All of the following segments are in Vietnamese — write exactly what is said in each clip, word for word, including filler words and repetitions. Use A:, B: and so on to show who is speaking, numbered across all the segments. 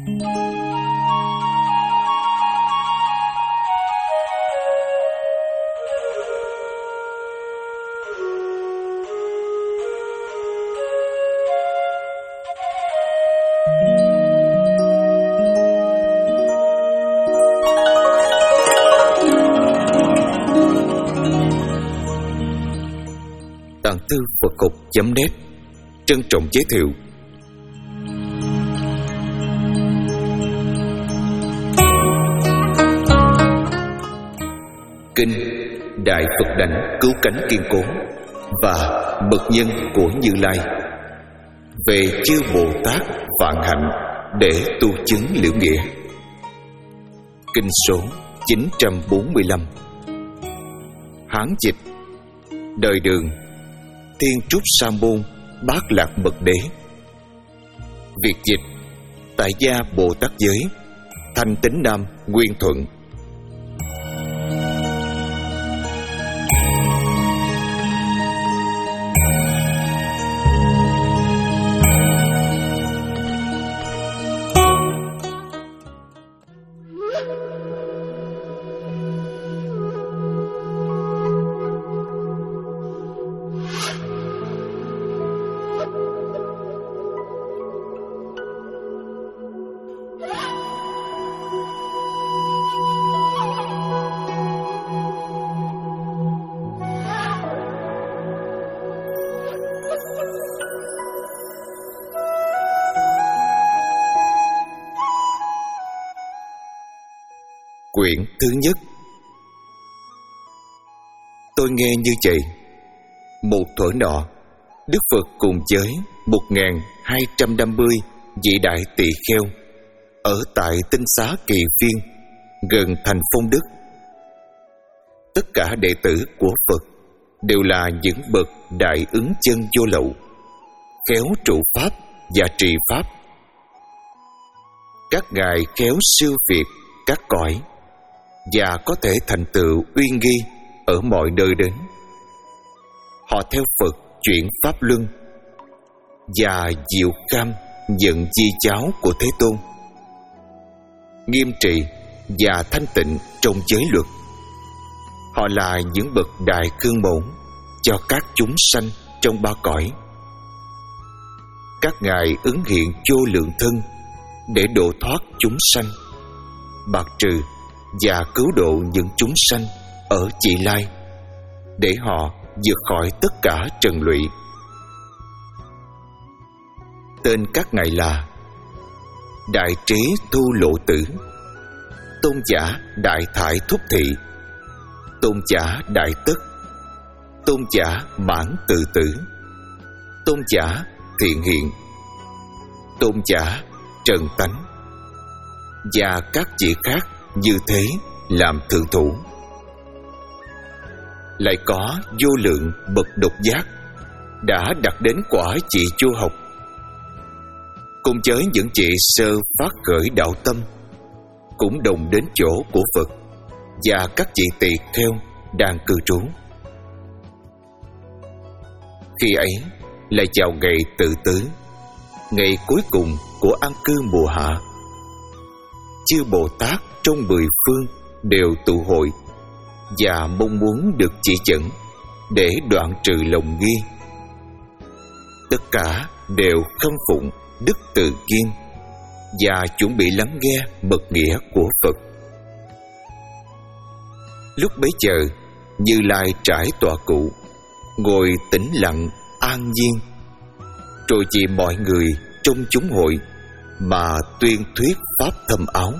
A: Tàng thư Phật Học chấm net trân trọng giới thiệu kinh Đại Phật Đảnh Cứu Cánh Kiên Cố và Bậc Nhân của Như Lai về chư Bồ Tát vạn hạnh để tu chứng liễu nghĩa. Kinh số chín trăm bốn mươi lăm. Hán dịch: Đời Đường, Thiên Trúc Sa Môn Bát Lạc Bậc Đế. Việt dịch: Tại gia Bồ Tát Giới, Thanh Tín Nam Nguyên Thuận. Quyển thứ nhất. Tôi nghe như vậy: một thuở nọ, Đức Phật cùng với một nghìn hai trăm năm mươi vị đại tỳ kheo ở tại Tinh Xá Kỳ Viên gần thành Phong Đức. Tất cả đệ tử của Phật đều là những bậc đại ứng chân vô lậu, khéo trụ pháp và trì pháp. Các ngài khéo siêu việt các cõi và có thể thành tựu uy nghi ở mọi nơi đến. Họ theo Phật chuyển pháp luân và diệu kham nhận di cháo của Thế Tôn, nghiêm trị và thanh tịnh trong giới luật. Họ là những bậc đại cương mẫu cho các chúng sanh trong ba cõi. Các ngài ứng hiện vô lượng thân để độ thoát chúng sanh, bạc trừ và cứu độ những chúng sanh ở vị lai, để họ vượt khỏi tất cả trần lụy. Tên các ngài là Đại Trí Thu Lộ Tử, Tôn giả Đại Thải Thúc Thị, Tôn giả Đại Tất, Tôn giả Mãn Tự Tử, Tôn giả Thiện Hiện, Tôn giả Trần Tánh và các vị khác như thế làm thượng thủ. Lại có vô lượng bậc độc giác đã đạt đến quả vị vô học, cùng với những vị sơ phát khởi đạo tâm cũng đồng đến chỗ của Phật và các vị tỳ kheo đang cư trú. Khi ấy lại vào ngày Tự Tứ, ngày cuối cùng của an cư mùa hạ. Chư Bồ Tát trong mười phương đều tụ hội và mong muốn được chỉ dẫn để đoạn trừ lòng nghi. Tất cả đều khâm phụng Đức Từ Kiên và chuẩn bị lắng nghe mật nghĩa của Phật. Lúc bấy giờ, Như Lai trải tọa cụ, ngồi tĩnh lặng an nhiên, rồi vì mọi người trong chúng hội mà tuyên thuyết pháp thâm áo.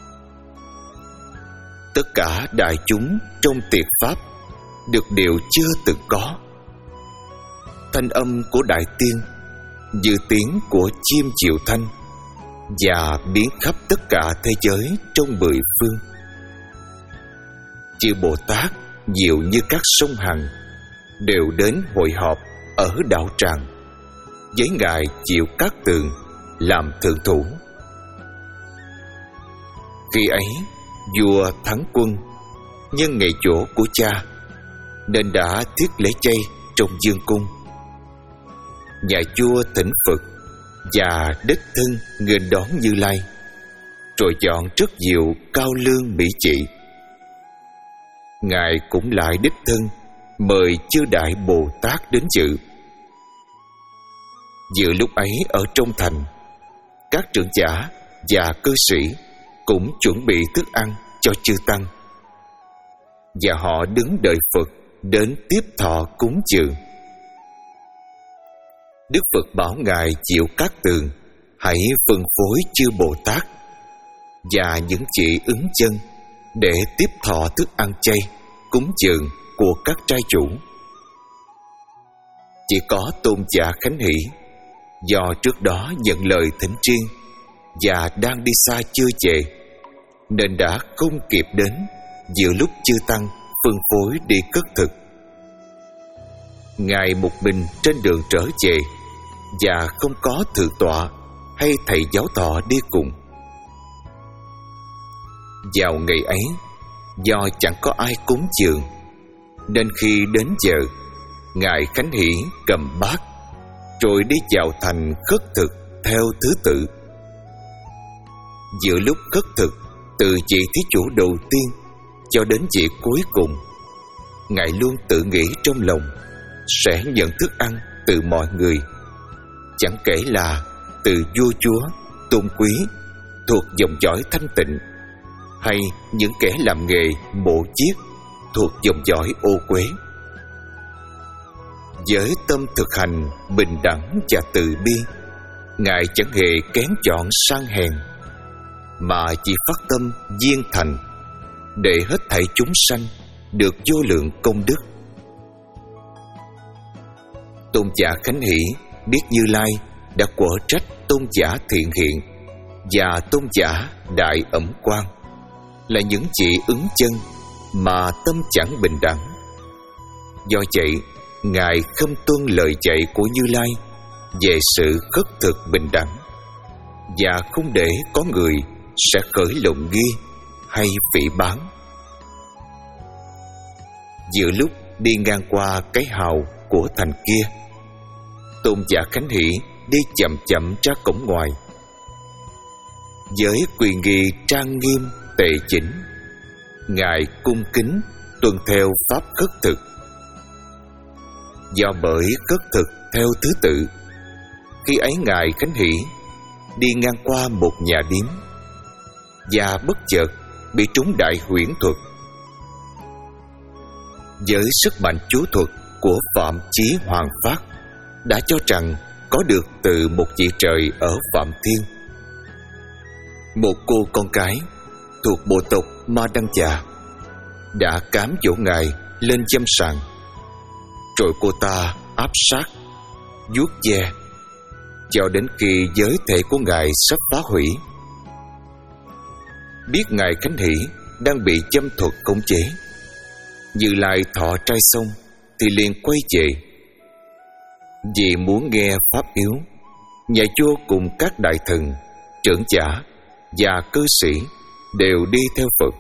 A: Tất cả đại chúng trong tiệc pháp được điều chưa từng có. Thanh âm của Đại Tiên như tiếng của chim chiều thanh và biến khắp tất cả thế giới trong mười phương. Chư Bồ Tát nhiều như các sông Hằng đều đến hội họp ở đạo tràng với ngài Diệu Cát Tường làm thượng thủ. Khi ấy, vua Thắng Quân nhân ngày giỗ của cha nên đã thiết lễ chay trong dương cung. Nhà vua thỉnh Phật và đích thân nghênh đón Như Lai rồi chọn rất nhiều cao lương mỹ chị. Ngài cũng lại đích thân mời chư đại Bồ Tát đến dự. Giữa lúc ấy ở trong thành, các trưởng giả và cư sĩ cũng chuẩn bị thức ăn cho chư tăng, và họ đứng đợi Phật đến tiếp thọ cúng dường. Đức Phật bảo Ngài Diệu Cát Tường hãy phân phối chư Bồ Tát và những chị ứng chân để tiếp thọ thức ăn chay cúng dường của các trai chủ. Chỉ có Tôn giả Khánh Hỷ do trước đó nhận lời thỉnh riêng và đang đi xa chưa về, nên đã không kịp đến giữa lúc chư tăng phân phối đi cất thực. Ngài một mình trên đường trở về và không có thượng tọa hay thầy giáo thọ đi cùng. Vào ngày ấy, do chẳng có ai cúng dường, nên khi đến giờ, Ngài Khánh Hỷ cầm bát rồi đi vào thành khất thực theo thứ tự. Giữa lúc khất thực, từ vị thí chủ đầu tiên cho đến vị cuối cùng, Ngài luôn tự nghĩ trong lòng sẽ nhận thức ăn từ mọi người, chẳng kể là từ vua chúa, tôn quý, thuộc dòng dõi thanh tịnh, hay những kẻ làm nghề mộ chiết thuộc dòng dõi ô uế. Với tâm thực hành bình đẳng và từ bi, Ngài chẳng hề kén chọn sang hèn, mà chỉ phát tâm viên thành để hết thảy chúng sanh được vô lượng công đức. Tôn giả Khánh Hỷ biết Như Lai đã quở trách tôn giả Thiện Hiện và tôn giả Đại Ẩm Quang là những chị ứng chân mà tâm chẳng bình đẳng. Do vậy, Ngài không tuân lời dạy của Như Lai về sự khất thực bình đẳng, và không để có người sẽ khởi lòng nghi hay phỉ báng. Giữa lúc đi ngang qua cái hào của thành kia, tôn giả Khánh Hỷ đi chậm chậm ra cổng ngoài. Với quyền nghi trang nghiêm tề chỉnh, Ngài cung kính tuân theo pháp khất thực. Do bởi khất thực theo thứ tự, khi ấy Ngài Khánh Hỷ đi ngang qua một nhà điếm và bất chợt bị trúng đại huyễn thuật. Với sức mạnh chú thuật của Phạm Chí Hoàng Phát đã cho rằng có được từ một vị trời ở Phạm Thiên. Một cô con cái thuộc bộ tộc Ma Đăng Già đã cám dỗ Ngài lên dâm sàng, rồi cô ta áp sát, vuốt ve cho đến khi giới thể của Ngài sắp phá hủy. Biết Ngài Khánh Hỷ đang bị dâm thuật khống chế, Như Lai thọ trai xong thì liền quay về. Vì muốn nghe pháp yếu, nhà vua cùng các đại thần, trưởng giả và cư sĩ đều đi theo Phật.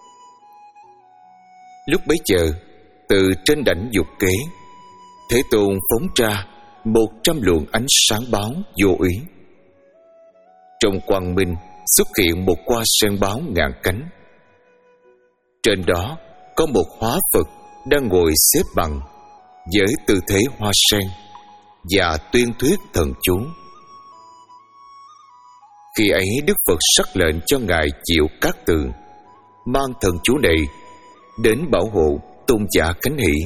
A: Lúc bấy giờ, từ trên đảnh dục kế, Thế Tôn phóng ra một trăm luồng ánh sáng báo vô úy. Trong quang minh xuất hiện một hoa sen báo ngàn cánh. Trên đó có một hóa Phật đang ngồi xếp bằng với tư thế hoa sen và tuyên thuyết thần chú. Khi ấy Đức Phật sắc lệnh cho Ngài Diệu Cát Tường mang thần chú này đến bảo hộ tôn giả Khánh Hỷ.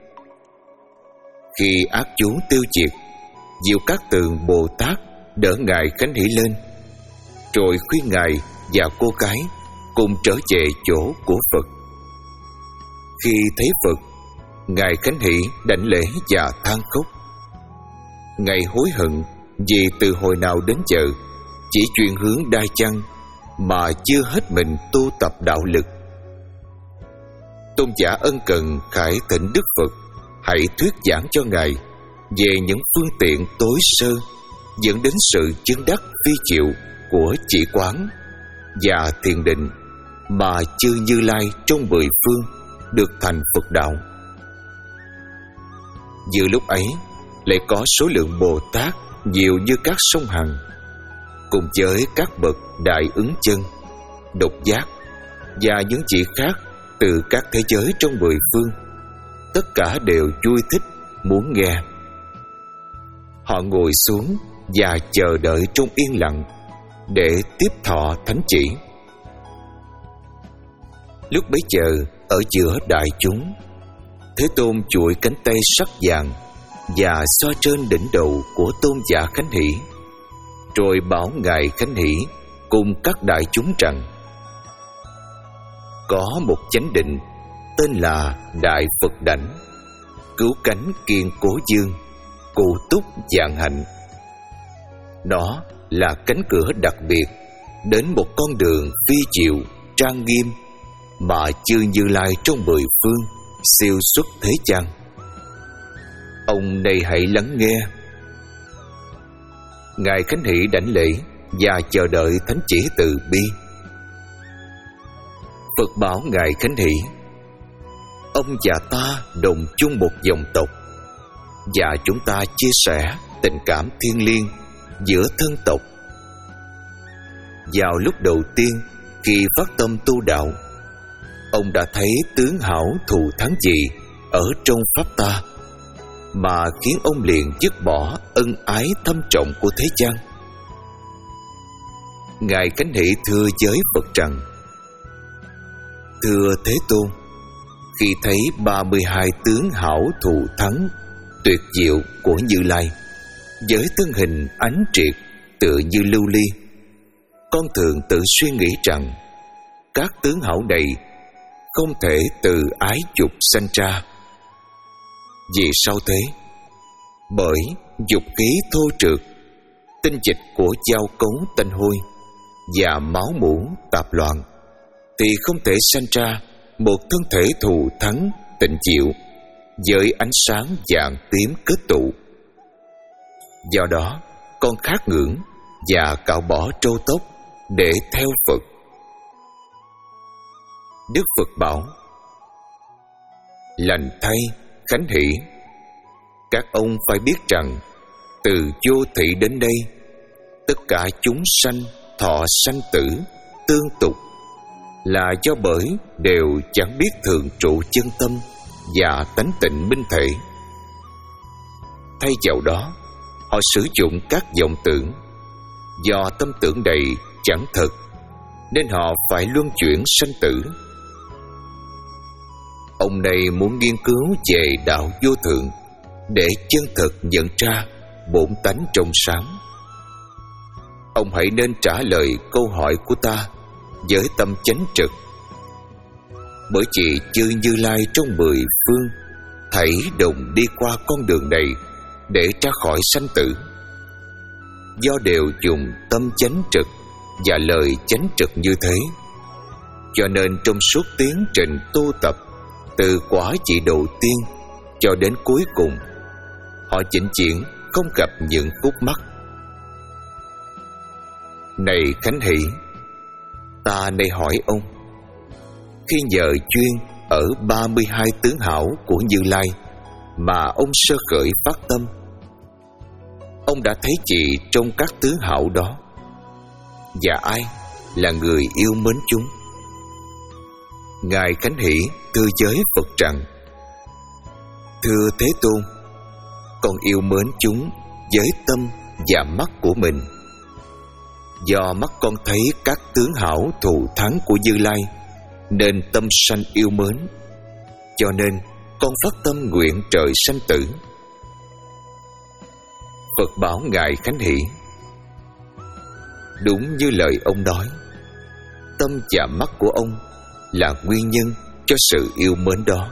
A: Khi ác chú tiêu diệt, Diệu Cát Tường Bồ Tát đỡ Ngài Khánh Hỷ lên, rồi khuyên Ngài và cô gái cùng trở về chỗ của Phật. Khi thấy Phật, Ngài Khánh Hỷ đảnh lễ và than khóc. Ngài hối hận vì từ hồi nào đến giờ chỉ chuyên hướng đai chăng mà chưa hết mình tu tập đạo lực. Tôn giả ân cần khải thỉnh Đức Phật hãy thuyết giảng cho Ngài về những phương tiện tối sơ dẫn đến sự chứng đắc phi diệu của chỉ quán và thiền định mà chư Như Lai trong mười phương được thành Phật đạo. Giữa lúc ấy lại có số lượng Bồ Tát nhiều như các sông Hằng, cùng với các bậc đại ứng chân độc giác và những chị khác từ các thế giới trong mười phương, tất cả đều vui thích muốn nghe. Họ ngồi xuống và chờ đợi trong yên lặng để tiếp thọ thánh chỉ. Lúc bấy giờ, ở giữa đại chúng, Thế Tôn chuỗi cánh tay sắc vàng và xoa trên đỉnh đầu của tôn giả Khánh Hỷ, rồi bảo ngài Khánh Hỷ cùng các đại chúng rằng: có một chánh định tên là Đại Phật Đảnh, cứu cánh kiên cố dương, cụ túc vạn hạnh. Nó là cánh cửa đặc biệt đến một con đường phi diệu trang nghiêm mà chư Như Lai trong mười phương siêu xuất thế gian. Ông này hãy lắng nghe. Ngài Khánh Hỷ đảnh lễ và chờ đợi thánh chỉ từ bi. Phật bảo ngài Khánh Hỷ: ông và ta đồng chung một dòng tộc, và chúng ta chia sẻ tình cảm thiêng liêng giữa thân tộc. Vào lúc đầu tiên khi phát tâm tu đạo, ông đã thấy tướng hảo thù thắng gì ở trong pháp ta mà khiến ông liền dứt bỏ ân ái thâm trọng của thế gian. Ngài Khánh Hỷ thưa với Phật rằng: thưa Thế Tôn, khi thấy ba mươi hai tướng hảo thù thắng tuyệt diệu của Như Lai với thân hình ánh triệt tựa như lưu ly, con thường tự suy nghĩ rằng các tướng hảo này không thể từ ái dục sanh ra. Vì sao thế? Bởi dục khí thô trượt, tinh dịch của dao cấu tanh hôi và máu mủ tạp loạn, thì không thể sanh ra một thân thể thù thắng tịnh diệu với ánh sáng vàng tím kết tụ. Do đó con khát ngưỡng và cạo bỏ trâu tóc để theo Phật. Đức Phật bảo: lành thay Khánh Hỷ, các ông phải biết rằng từ vô thị đến đây, tất cả chúng sanh thọ sanh tử tương tục là do bởi đều chẳng biết thường trụ chân tâm và tánh tịnh minh thể. Thay vào đó, họ sử dụng các vọng tưởng. Do tâm tưởng đầy chẳng thật, nên họ phải luân chuyển sanh tử. Ông này muốn nghiên cứu về đạo vô thượng để chân thực nhận ra bổn tánh trong sáng. Ông hãy nên trả lời câu hỏi của ta với tâm chánh trực, bởi vì chư Như Lai trong mười phương thảy đồng đi qua con đường này để ra khỏi sanh tử. Do đều dùng tâm chánh trực và lời chánh trực như thế, cho nên trong suốt tiến trình tu tập từ quả vị đầu tiên cho đến cuối cùng, họ chỉnh chuyển không gặp những khúc mắc. Này Khánh Hỷ, ta nay hỏi ông, khi nhờ duyên ở ba mươi hai tướng hảo của Như Lai mà ông sơ khởi phát tâm, ông đã thấy gì trong các tướng hảo đó, và ai là người yêu mến chúng? Ngài Khánh Hỷ thưa với Phật rằng: thưa Thế Tôn, con yêu mến chúng với tâm và mắt của mình. Do mắt con thấy các tướng hảo thù thắng của Như Lai, nên tâm sanh yêu mến, cho nên con phát tâm nguyện trời sanh tử. Phật bảo ngài Khánh Hỷ: đúng như lời ông nói, tâm và mắt của ông là nguyên nhân cho sự yêu mến đó.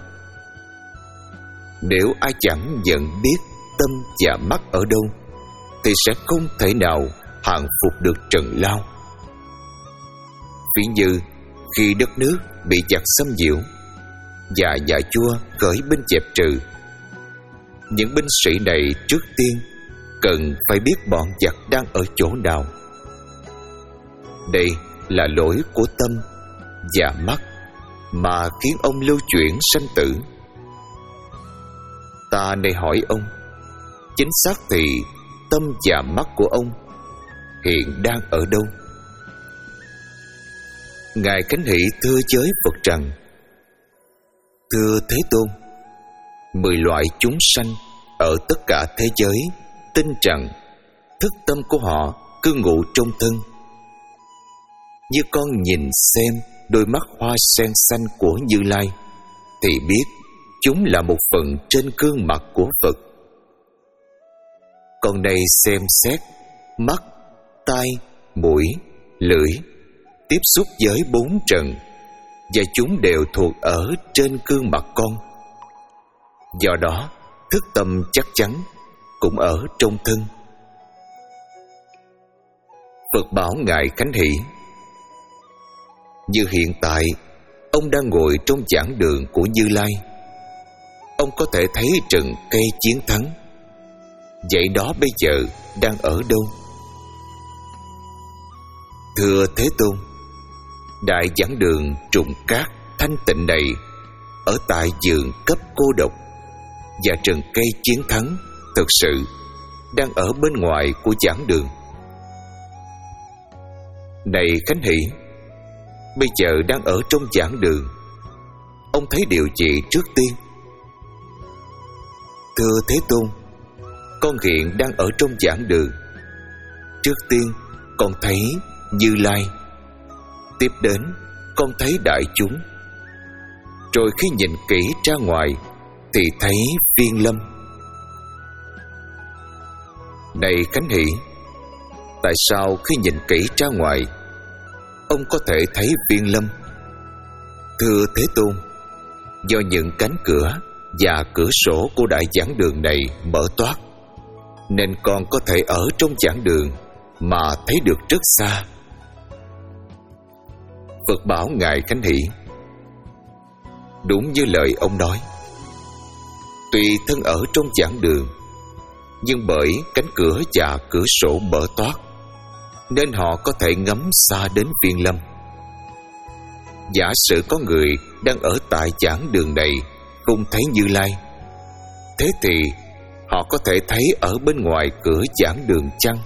A: Nếu ai chẳng nhận biết tâm và mắt ở đâu, thì sẽ không thể nào hàng phục được trần lao. Ví như khi đất nước bị giặc xâm nhiễu và nhà vua khởi binh dẹp trừ, những binh sĩ này trước tiên cần phải biết bọn giặc đang ở chỗ nào. Đây là lỗi của tâm và mắt mà khiến ông lưu chuyển sanh tử. Ta này hỏi ông, chính xác thì tâm và mắt của ông hiện đang ở đâu? Ngài Khánh Hỷ thưa giới Phật rằng: Thưa Thế Tôn, mười loại chúng sanh ở tất cả thế giới tin rằng thức tâm của họ cư ngụ trong thân. Như con nhìn xem đôi mắt hoa sen xanh của Như Lai thì biết chúng là một phần trên gương mặt của Phật. Con này xem xét mắt, tai, mũi, lưỡi, tiếp xúc với bốn trần, và chúng đều thuộc ở trên gương mặt con. Do đó thức tâm chắc chắn cũng ở trong thân. Phật bảo Ngài Khánh Hỷ: Như hiện tại ông đang ngồi trong giảng đường của Như Lai, ông có thể thấy rừng cây chiến thắng. Vậy đó bây giờ đang ở đâu? Thưa Thế Tôn, đại giảng đường trùng cát thanh tịnh này ở tại vườn cấp cô độc, và rừng cây chiến thắng thực sự đang ở bên ngoài của giảng đường. Này Khánh Hỷ, bây giờ đang ở trong giảng đường, ông thấy điều gì trước tiên? Thưa Thế Tôn, con hiện đang ở trong giảng đường. Trước tiên con thấy Như Lai, tiếp đến con thấy đại chúng, rồi khi nhìn kỹ ra ngoài thì thấy Viên Lâm. Này Khánh Hỷ, tại sao khi nhìn kỹ ra ngoài ông có thể thấy Viên Lâm? Thưa Thế Tôn, do những cánh cửa và cửa sổ của đại giảng đường này mở toác, nên con có thể ở trong giảng đường mà thấy được rất xa. Phật bảo Ngài Khánh Hỷ: Đúng như lời ông nói, tuy thân ở trong giảng đường, nhưng bởi cánh cửa và cửa sổ mở toác, nên họ có thể ngắm xa đến Viên Lâm. Giả sử có người đang ở tại giảng đường này không thấy Như Lai, thế thì họ có thể thấy ở bên ngoài cửa giảng đường chăng?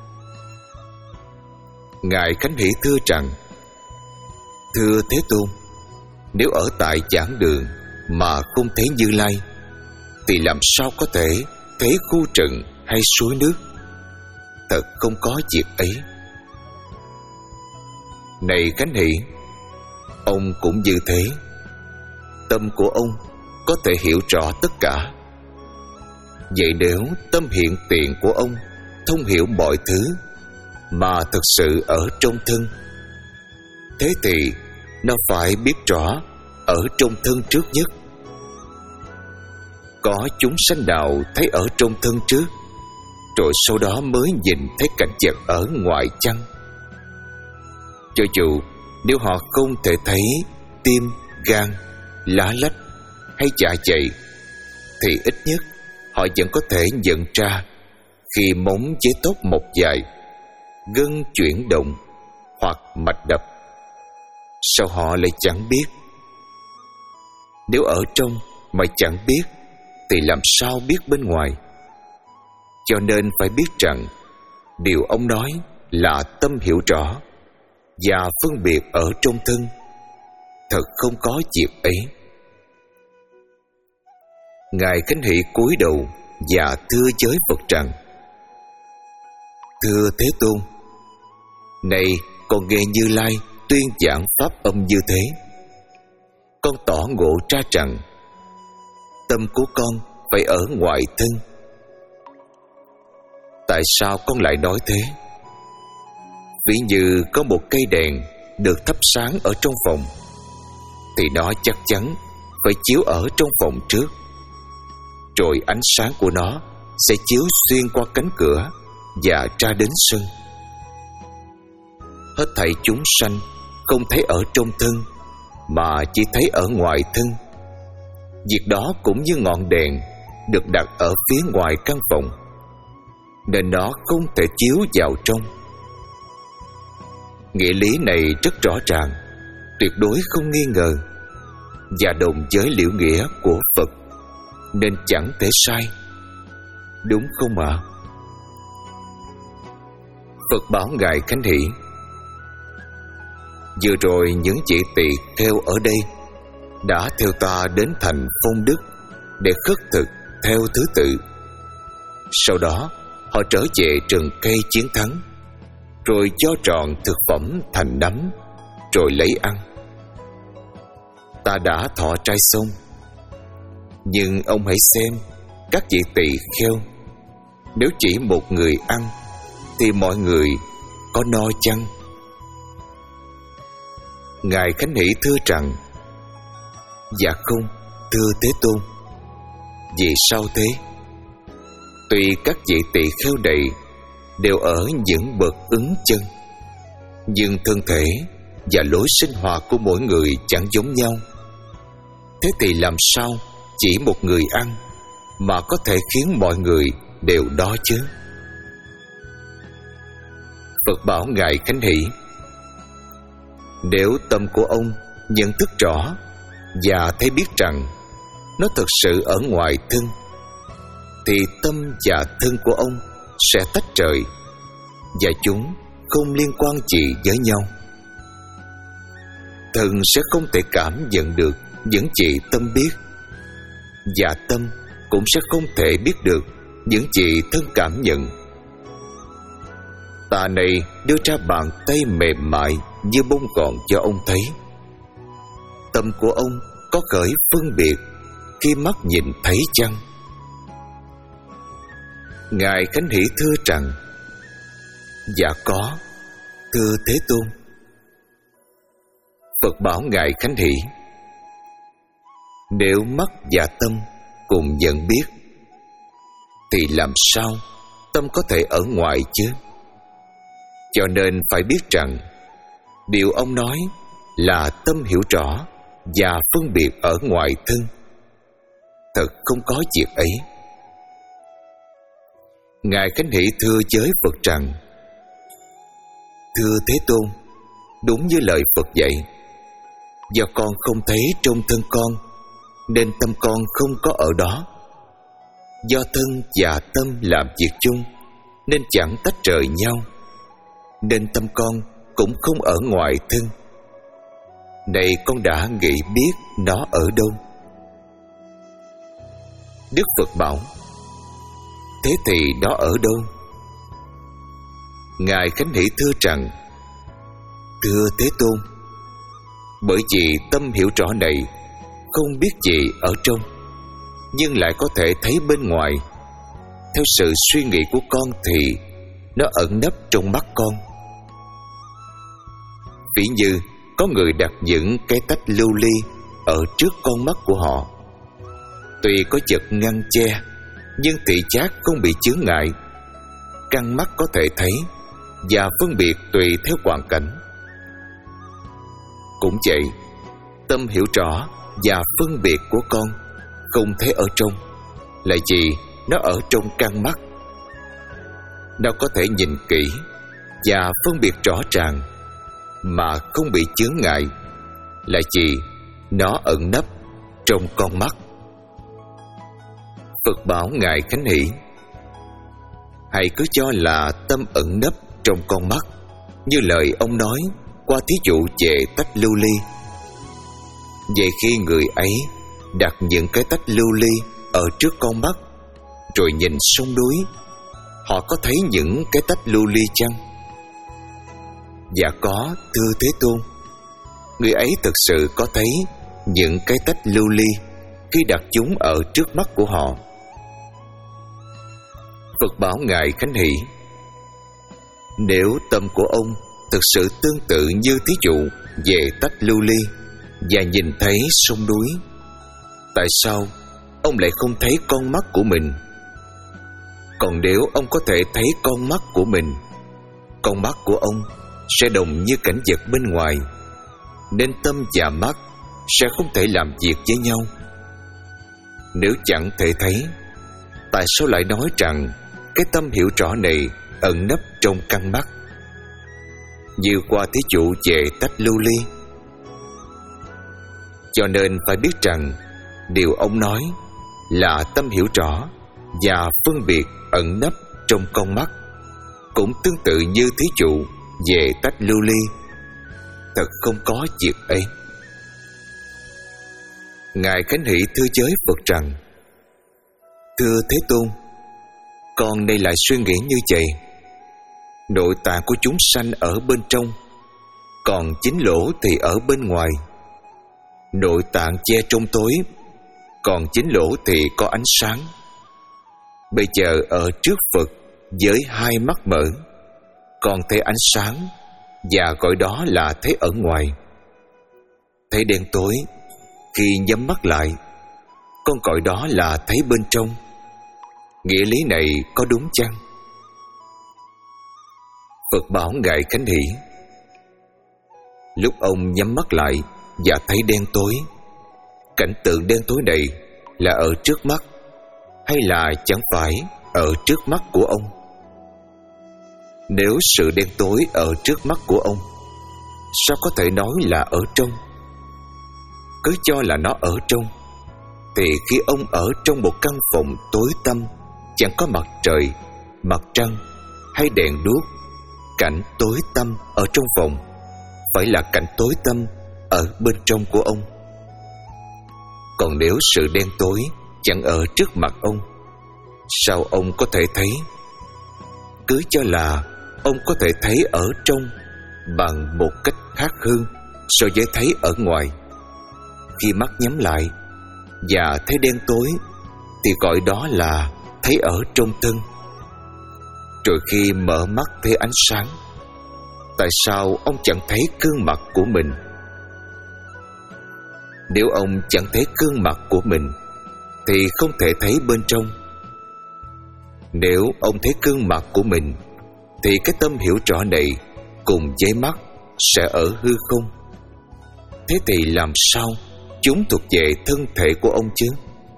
A: Ngài Khánh Hỷ thưa rằng: Thưa Thế Tôn, nếu ở tại giảng đường mà không thấy Như Lai, thì làm sao có thể thấy khu rừng hay suối nước? Thật không có việc ấy. Này Khánh Hỷ, ông cũng như thế. Tâm của ông có thể hiểu rõ tất cả. Vậy nếu tâm hiện tiền của ông thông hiểu mọi thứ mà thực sự ở trong thân, thế thì nó phải biết rõ ở trong thân trước nhất. Có chúng sanh nào thấy ở trong thân trước, rồi sau đó mới nhìn thấy cảnh vật ở ngoài chăng? Cho dù nếu họ không thể thấy tim, gan, lá lách hay dạ dày, thì ít nhất họ vẫn có thể nhận ra khi móng chế tóc mọc dài, gân chuyển động hoặc mạch đập. Sao họ lại chẳng biết? Nếu ở trong mà chẳng biết thì làm sao biết bên ngoài? Cho nên phải biết rằng điều ông nói là tâm hiểu rõ và phân biệt ở trong thân. Thật không có việc ấy. Ngài Khánh Hỷ cúi đầu và thưa với Phật rằng: Thưa Thế Tôn, này con nghe Như Lai tuyên giảng pháp âm như thế, con tỏ ngộ ra rằng tâm của con phải ở ngoài thân. Tại sao con lại nói thế? Ví như có một cây đèn được thắp sáng ở trong phòng, thì nó chắc chắn phải chiếu ở trong phòng trước, rồi ánh sáng của nó sẽ chiếu xuyên qua cánh cửa và ra đến sân. Hết thảy chúng sanh không thấy ở trong thân, mà chỉ thấy ở ngoài thân. Việc đó cũng như ngọn đèn được đặt ở phía ngoài căn phòng, nên nó không thể chiếu vào trong. Nghĩa lý này rất rõ ràng, tuyệt đối không nghi ngờ, và đồng với liễu nghĩa của Phật, nên chẳng thể sai. Đúng không ạ? Phật bảo Ngài Khánh Hỷ: Vừa rồi những chị tỳ kheo ở đây đã theo ta đến thành Phong Đức để khất thực theo thứ tự. Sau đó họ trở về rừng cây Chiến Thắng, rồi cho tròn thực phẩm thành nắm, rồi lấy ăn. Ta đã thọ trai xong, nhưng ông hãy xem các vị tỳ kheo, nếu chỉ một người ăn thì mọi người có no chăng? Ngài Khánh Hỷ thưa rằng: Dạ không, thưa Thế Tôn. Vì sao thế? Tuy các vị tỳ kheo này đều ở những bậc ứng chân, nhưng thân thể và lối sinh hoạt của mỗi người chẳng giống nhau. Thế thì làm sao chỉ một người ăn mà có thể khiến mọi người đều đói chứ? Phật bảo Ngài Khánh Hỷ: Nếu tâm của ông nhận thức rõ và thấy biết rằng nó thực sự ở ngoài thân, thì tâm và thân của ông sẽ tách rời, và chúng không liên quan gì với nhau. Thân sẽ không thể cảm nhận được những gì tâm biết, và tâm cũng sẽ không thể biết được những gì thân cảm nhận. Ta này đưa ra bàn tay mềm mại như bông gòn cho ông thấy. Tâm của ông có khởi phân biệt khi mắt nhìn thấy chăng? Ngài Khánh Hỷ thưa rằng: Dạ có, thưa Thế Tôn. Phật bảo Ngài Khánh Hỷ: Nếu mắt và tâm cùng nhận biết, thì làm sao tâm có thể ở ngoài chứ? Cho nên phải biết rằng điều ông nói là tâm hiểu rõ và phân biệt ở ngoài thân. Thật không có việc ấy. Ngài Khánh Hỷ thưa với Phật rằng: Thưa Thế Tôn, đúng như lời Phật dạy, do con không thấy trong thân con, nên tâm con không có ở đó. Do thân và tâm làm việc chung, nên chẳng tách rời nhau, nên tâm con cũng không ở ngoài thân. Này con đã nghĩ biết nó ở đâu? Đức Phật bảo: Thế thì nó ở đâu? Ngài Khánh Hỷ thưa rằng: Thưa Thế Tôn, bởi vì tâm hiểu rõ này không biết gì ở trong, nhưng lại có thể thấy bên ngoài. Theo sự suy nghĩ của con thì nó ẩn nấp trong mắt con. Ví như có người đặt những cái tách lưu ly ở trước con mắt của họ. Tuy có vật ngăn che, nhưng thị giác không bị chướng ngại. Căn mắt có thể thấy và phân biệt tùy theo hoàn cảnh. Cũng vậy, tâm hiểu rõ và phân biệt của con không thấy ở trong, là vì nó ở trong căn mắt. Nó có thể nhìn kỹ và phân biệt rõ ràng mà không bị chướng ngại, là vì nó ẩn nấp trong con mắt. Phật bảo Ngài Khánh Hỷ: Hãy cứ cho là tâm ẩn nấp trong con mắt, như lời ông nói qua thí dụ về tách lưu ly. Vậy khi người ấy đặt những cái tách lưu ly ở trước con mắt, rồi nhìn sông núi, họ có thấy những cái tách lưu ly chăng? Dạ có, thưa Thế Tôn. Người ấy thực sự có thấy những cái tách lưu ly khi đặt chúng ở trước mắt của họ. Phật bảo Ngài Khánh Hỷ: Nếu tâm của ông thực sự tương tự như thí dụ về tách lưu ly và nhìn thấy sông núi, tại sao ông lại không thấy con mắt của mình? Còn nếu ông có thể thấy con mắt của mình, con mắt của ông sẽ đồng như cảnh vật bên ngoài, nên tâm và mắt sẽ không thể làm việc với nhau. Nếu chẳng thể thấy, tại sao lại nói rằng cái tâm hiểu rõ này ẩn nấp trong căn mắt? Như qua thí dụ về tách lưu ly. Cho nên phải biết rằng điều ông nói là tâm hiểu rõ và phân biệt ẩn nấp trong con mắt, cũng tương tự như thí dụ về tách lưu ly. thật không có việc ấy. Ngài Khánh Hỷ thưa giới Phật rằng: Thưa Thế Tôn, con đây lại suy nghĩ như vậy. Nội tạng của chúng sanh ở bên trong, còn chính lỗ thì ở bên ngoài. Nội tạng che trong tối, còn chính lỗ thì có ánh sáng. Bây giờ ở trước Phật với hai mắt mở, con thấy ánh sáng, và gọi đó là thấy ở ngoài. Thấy đen tối, khi nhắm mắt lại, con gọi đó là thấy bên trong. Nghĩa lý này có đúng chăng? Phật bảo Ngài Khánh Hỷ: Lúc ông nhắm mắt lại và thấy đen tối, cảnh tượng đen tối này là ở trước mắt hay là chẳng phải ở trước mắt của ông? Nếu sự đen tối ở trước mắt của ông, sao có thể nói là ở trong? Cứ cho là nó ở trong, thì khi ông ở trong một căn phòng tối tăm, chẳng có mặt trời, mặt trăng hay đèn đuốc, cảnh tối tăm ở trong phòng phải là cảnh tối tăm ở bên trong của ông. Còn nếu sự đen tối chẳng ở trước mặt ông, sao ông có thể thấy? Cứ cho là ông có thể thấy ở trong bằng một cách khác hơn so với thấy ở ngoài. Khi mắt nhắm lại và thấy đen tối thì gọi đó là thấy ở trong thân. Rồi khi mở mắt thấy ánh sáng, tại sao ông chẳng thấy gương mặt của mình? Nếu ông chẳng thấy gương mặt của mình thì không thể thấy bên trong. Nếu ông thấy gương mặt của mình thì cái tâm hiểu rõ này cùng với mắt sẽ ở hư không. Thế thì làm sao chúng thuộc về thân thể của ông chứ?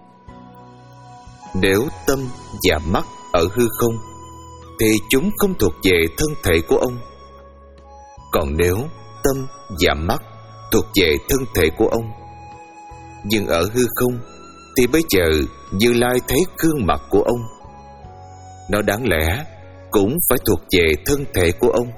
A: Nếu tâm và mắt ở hư không thì chúng không thuộc về thân thể của ông. Còn nếu tâm và mắt thuộc về thân thể của ông, nhưng ở hư không, thì bây giờ Như Lai thấy gương mặt của ông, nó đáng lẽ cũng phải thuộc về thân thể của ông.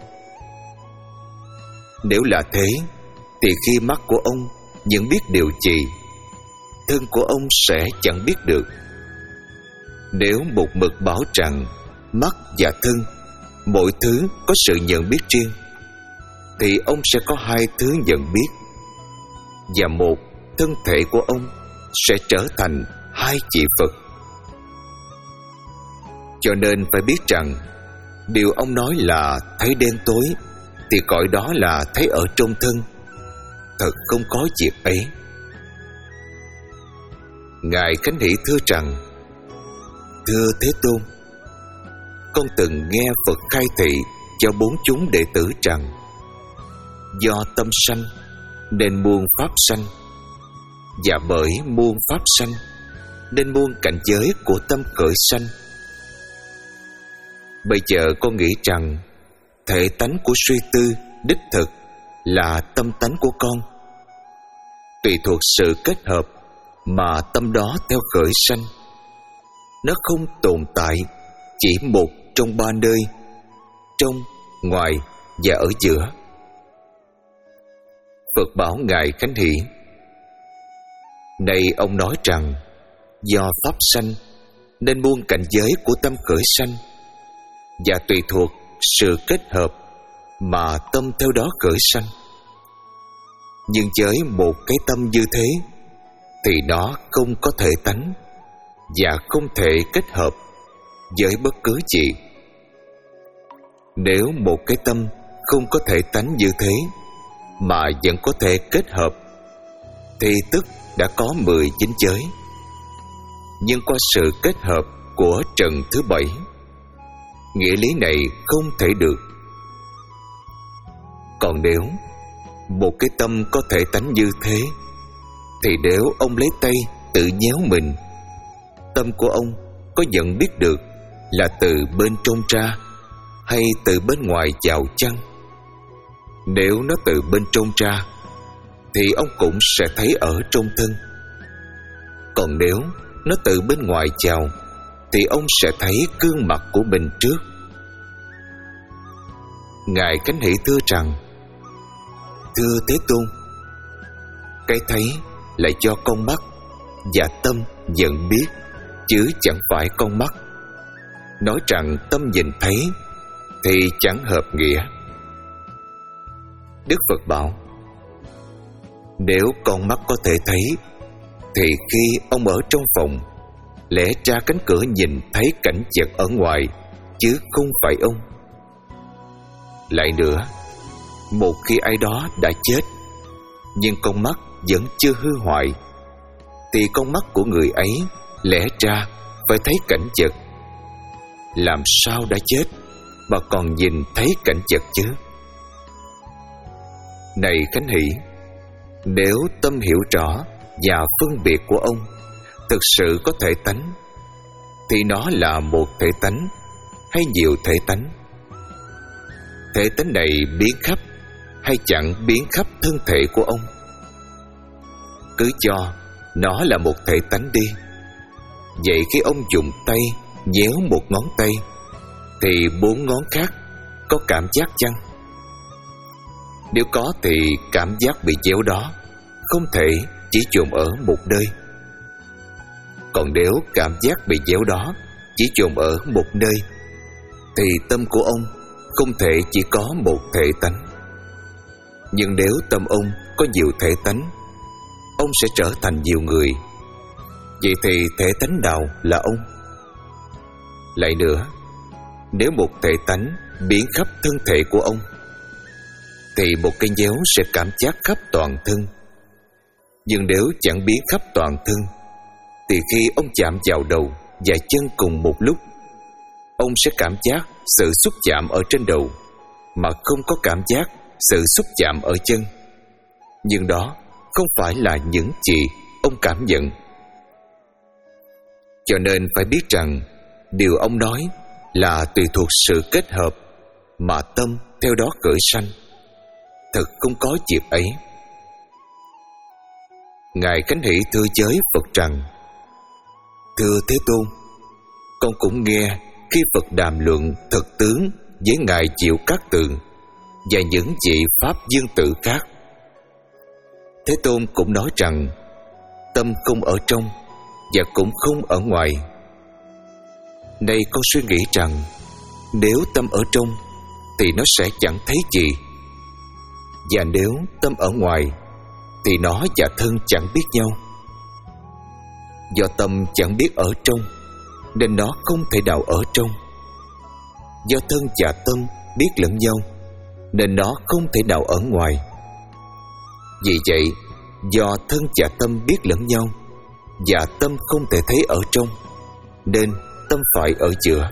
A: Nếu là thế, thì khi mắt của ông nhận biết điều gì, thân của ông sẽ chẳng biết được. Nếu một mực bảo rằng mắt và thân mỗi thứ có sự nhận biết riêng, thì ông sẽ có hai thứ nhận biết, và một thân thể của ông sẽ trở thành hai vị Phật. Cho nên phải biết rằng điều ông nói là thấy đen tối thì gọi đó là thấy ở trong thân. Thật không có việc ấy. Ngài Khánh Hỷ thưa rằng: Thưa Thế Tôn, con từng nghe Phật khai thị cho bốn chúng đệ tử rằng do tâm sanh nên muôn pháp sanh, và bởi muôn pháp sanh nên muôn cảnh giới của tâm khởi sanh. Bây giờ con nghĩ rằng thể tánh của suy tư đích thực là tâm tánh của con. Tùy thuộc sự kết hợp mà tâm đó theo khởi sanh. Nó không tồn tại chỉ một trong ba nơi: trong, ngoài và ở giữa. Phật bảo Ngài Khánh Hỷ: Này ông nói rằng do pháp sanh nên muôn cảnh giới của tâm khởi sanh, và tùy thuộc sự kết hợp mà tâm theo đó khởi sanh. Nhưng với một cái tâm như thế thì nó không có thể tánh và không thể kết hợp với bất cứ gì. Nếu một cái tâm không có thể tánh như thế mà vẫn có thể kết hợp, thì tức đã có mười chín giới. Nhưng qua sự kết hợp của trần thứ bảy, nghĩa lý này không thể được. Còn nếu một cái tâm có thể tánh như thế, thì nếu ông lấy tay tự nhéo mình, tâm của ông có nhận biết được là từ bên trong ra hay từ bên ngoài vào chăng? Nếu nó từ bên trong ra thì ông cũng sẽ thấy ở trong thân. Còn nếu nó từ bên ngoài vào thì ông sẽ thấy gương mặt của mình trước. Ngài Khánh Hỷ thưa rằng: Thưa Thế Tôn, cái thấy là do con mắt và tâm nhận biết, chứ chẳng phải con mắt. Nói rằng tâm nhìn thấy thì chẳng hợp nghĩa. Đức Phật bảo, nếu con mắt có thể thấy, thì khi ông ở trong phòng, lẽ ra cánh cửa nhìn thấy cảnh vật ở ngoài, chứ không phải ông. Lại nữa, một khi ai đó đã chết, nhưng con mắt vẫn chưa hư hoại, thì con mắt của người ấy lẽ ra phải thấy cảnh vật. Làm sao đã chết mà còn nhìn thấy cảnh vật chứ? Này Khánh Hỷ, nếu tâm hiểu rõ và phân biệt của ông thực sự có thể tánh, thì nó là một thể tánh hay nhiều thể tánh? Thể tánh này biến khắp hay chẳng biến khắp thân thể của ông? Cứ cho nó là một thể tánh đi. Vậy khi ông dùng tay nhéo một ngón tay, thì bốn ngón khác có cảm giác chăng? Nếu có thì cảm giác bị chéo đó không thể chỉ chồn ở một nơi. Còn nếu cảm giác bị chéo đó chỉ chồn ở một nơi, thì tâm của ông không thể chỉ có một thể tánh. Nhưng nếu tâm ông có nhiều thể tánh, ông sẽ trở thành nhiều người. Vậy thì thể tánh nào là ông? Lại nữa, nếu một thể tánh biến khắp thân thể của ông, thì một cây nhéo sẽ cảm giác khắp toàn thân. Nhưng nếu chẳng biến khắp toàn thân, thì khi ông chạm vào đầu và chân cùng một lúc, ông sẽ cảm giác sự xúc chạm ở trên đầu, mà không có cảm giác sự xúc chạm ở chân. Nhưng đó không phải là những gì ông cảm nhận. Cho nên phải biết rằng điều ông nói là tùy thuộc sự kết hợp mà tâm theo đó khởi sanh. Thật không có dịp ấy. Ngài Khánh Hỷ thưa giới Phật rằng: Thưa Thế Tôn, con cũng nghe khi Phật đàm luận thực tướng với Ngài Diệu Cát Tường và những vị Pháp Dương Tự khác. Thế Tôn cũng nói rằng tâm không ở trong và cũng không ở ngoài. Nay con suy nghĩ rằng nếu tâm ở trong thì nó sẽ chẳng thấy gì, và nếu tâm ở ngoài thì nó và thân chẳng biết nhau. Do tâm chẳng biết ở trong nên nó không thể nào ở trong. Do thân và tâm biết lẫn nhau nên nó không thể nào ở ngoài. Vì vậy, do thân và tâm biết lẫn nhau và tâm không thể thấy ở trong, nên tâm phải ở giữa.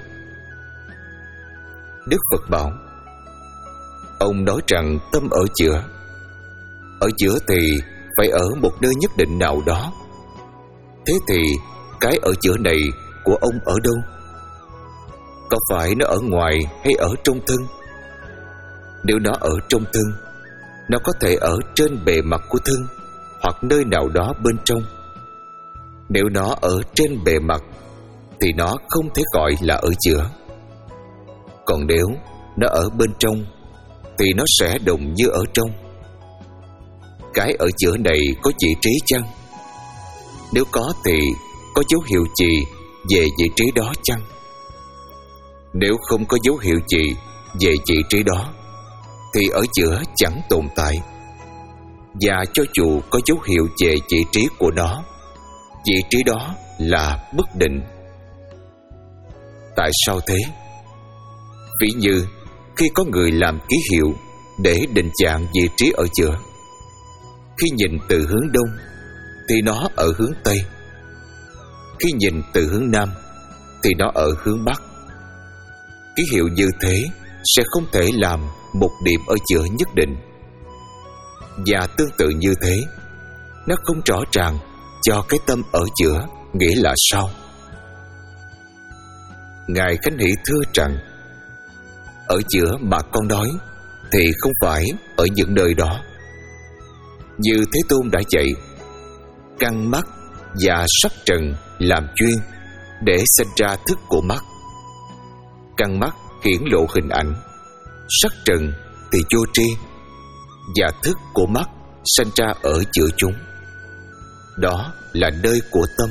A: Đức Phật bảo: Ông nói rằng tâm ở giữa. Ở giữa thì phải ở một nơi nhất định nào đó. Thế thì cái ở giữa này của ông ở đâu? Có phải nó ở ngoài hay ở trong thân? Nếu nó ở trong thân, nó có thể ở trên bề mặt của thân hoặc nơi nào đó bên trong. Nếu nó ở trên bề mặt thì nó không thể gọi là ở giữa. Còn nếu nó ở bên trong thì nó sẽ đồng như ở trong. Cái ở giữa này có vị trí chăng? Nếu có thì có dấu hiệu gì về vị trí đó chăng? Nếu không có dấu hiệu gì về vị trí đó thì ở giữa chẳng tồn tại. Và cho dù có dấu hiệu về vị trí của nó, vị trí đó là bất định. Tại sao thế? Ví như khi có người làm ký hiệu để định dạng vị trí ở giữa. Khi nhìn từ hướng đông thì nó ở hướng tây. Khi nhìn từ hướng nam thì nó ở hướng bắc. Ký hiệu như thế sẽ không thể làm một điểm ở giữa nhất định. Và tương tự như thế, nó không rõ ràng cho cái tâm ở giữa nghĩa là sao. Ngài Khánh Hỷ thưa rằng: Ở giữa mà con nói thì không phải ở những nơi đó. Như Thế Tôn đã dạy, căn mắt và sắc trần làm chuyên để sinh ra thức của mắt. Căn mắt hiển lộ hình ảnh, sắc trần thì vô tri. và thức của mắt sanh ra ở giữa chúng. Đó là nơi của tâm.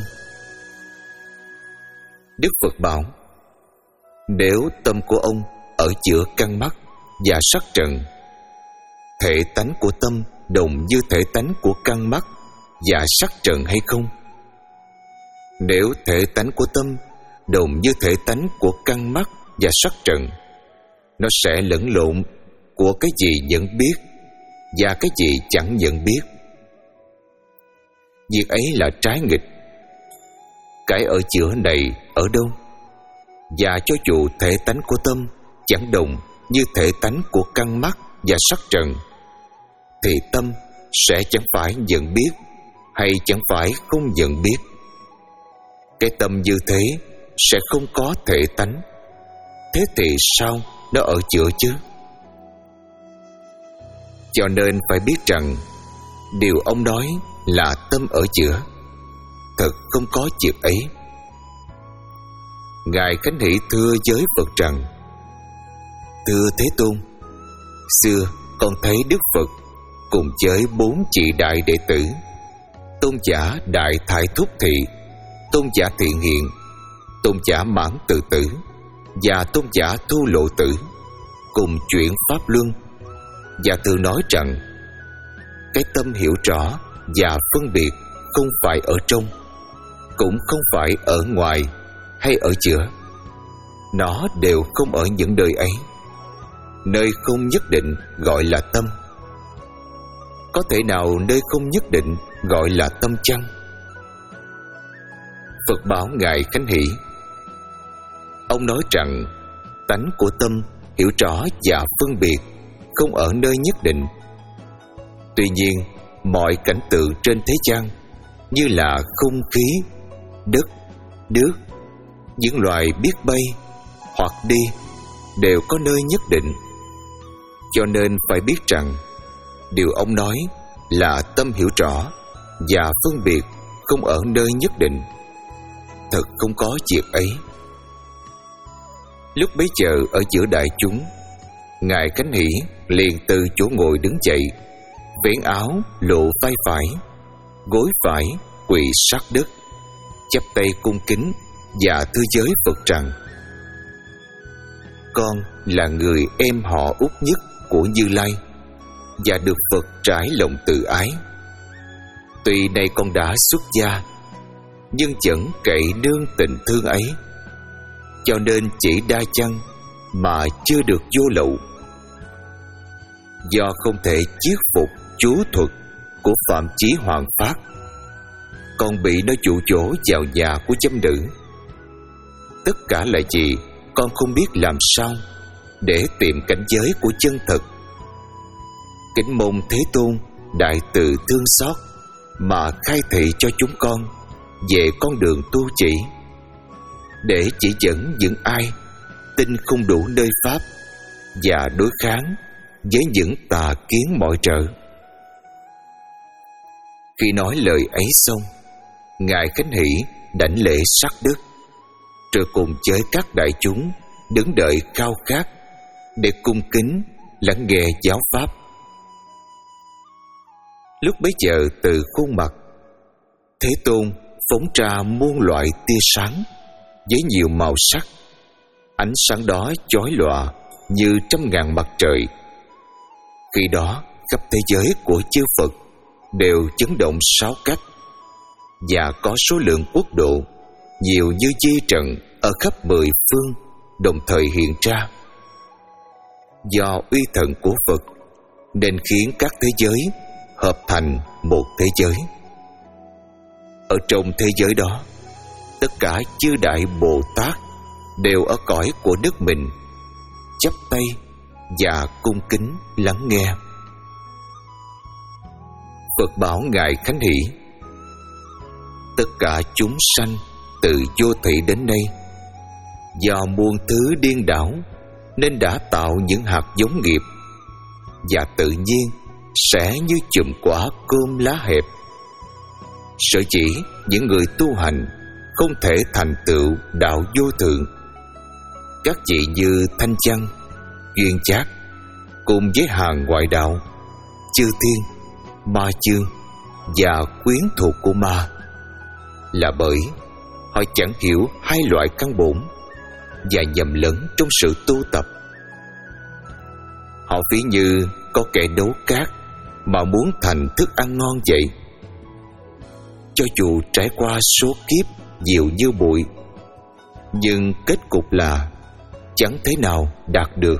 A: Đức Phật bảo, nếu tâm của ông ở giữa căn mắt và sắc trần, thể tánh của tâm đồng như thể tánh của căn mắt và sắc trần hay không? Nếu thể tánh của tâm đồng như thể tánh của căn mắt và sắc trần, nó sẽ lẫn lộn của cái gì nhận biết và cái gì chẳng nhận biết. Việc ấy là trái nghịch. Cái ở giữa này ở đâu? Và cho dù thể tánh của tâm chẳng đồng như thể tánh của căn mắt và sắc trần, thì tâm sẽ chẳng phải nhận biết hay chẳng phải không nhận biết. Cái tâm như thế sẽ không có thể tánh. Thế thì sao nó ở giữa chứ? Cho nên phải biết rằng điều ông nói là tâm ở giữa, thật không có việc ấy. Ngài Khánh Hỷ thưa với Phật rằng: Thưa Thế Tôn, xưa con thấy Đức Phật cùng với bốn vị đại đệ tử, tôn giả Đại Thải Thúc Thị, tôn giả Thiện Hiện, tôn giả Mãn Từ Tử và tôn giả Thu Lộ Tử cùng chuyển pháp luân, và tự nói rằng cái tâm hiểu rõ và phân biệt không phải ở trong, cũng không phải ở ngoài hay ở giữa. Nó đều không ở những nơi ấy. Nơi không nhất định gọi là tâm. Có thể nào nơi không nhất định gọi là tâm chăng? Phật bảo Ngài Khánh Hỷ: Ông nói rằng tánh của tâm hiểu rõ và phân biệt không ở nơi nhất định. Tuy nhiên, mọi cảnh tượng trên thế gian như là không khí, đất, nước, những loài biết bay hoặc đi đều có nơi nhất định. Cho nên phải biết rằng điều ông nói là tâm hiểu rõ và phân biệt không ở nơi nhất định. Thật không có việc ấy. Lúc bấy giờ ở giữa đại chúng, Ngài Khánh Hỷ liền từ chỗ ngồi đứng dậy, vén áo lộ vai phải, gối phải quỳ sát đất, chắp tay cung kính và thưa với Phật rằng: Con là người em họ út nhất của Như Lai và được Phật trải lòng từ ái. Tuy nay con đã xuất gia, nhưng chẳng cậy nương tình thương ấy, cho nên chỉ đa chăng mà chưa được vô lậu. Do không thể chiết phục chú thuật của Phạm Chí Hoàng Phát, con bị nó dụ dỗ vào nhà của châm nữ. Tất cả là gì con không biết làm sao để tìm cảnh giới của chân thật. Kính mong Thế Tôn đại từ thương xót mà khai thị cho chúng con về con đường tu chỉ, để chỉ dẫn những ai tin không đủ nơi pháp và đối kháng với những tà kiến mọi trợ. Khi nói lời ấy xong, Ngài Khánh Hỷ đảnh lễ sát đất, rồi cùng với các đại chúng đứng đợi khao khát để cung kính lắng nghe giáo pháp. Lúc bấy giờ từ khuôn mặt Thế Tôn phóng ra muôn loại tia sáng với nhiều màu sắc. Ánh sáng đó chói lòa như trăm ngàn mặt trời. Khi đó khắp thế giới của chư Phật đều chấn động sáu cách, và có số lượng quốc độ nhiều như di trần ở khắp mười phương đồng thời hiện ra. Do uy thần của Phật nên khiến các thế giới hợp thành một thế giới. Ở trong thế giới đó, tất cả chư đại Bồ Tát đều ở cõi của nước mình, chắp tay và cung kính lắng nghe. Phật bảo Ngài Khánh Hỷ: Tất cả chúng sanh từ vô thị đến nay, do muôn thứ điên đảo nên đã tạo những hạt giống nghiệp, và tự nhiên sẽ như chùm quả cơm lá hẹp. Sở chỉ những người tu hành không thể thành tựu đạo vô thượng, các vị như Thanh Văn, Duyên Giác cùng với hàng ngoại đạo chư thiên, ma chương và quyến thuộc của ma, là bởi họ chẳng hiểu hai loại căn bổn và nhầm lẫn trong sự tu tập. Họ ví như có kẻ nấu cát mà muốn thành thức ăn ngon vậy. Cho dù trải qua số kiếp nhiều như bụi, nhưng kết cục là chẳng thể nào đạt được.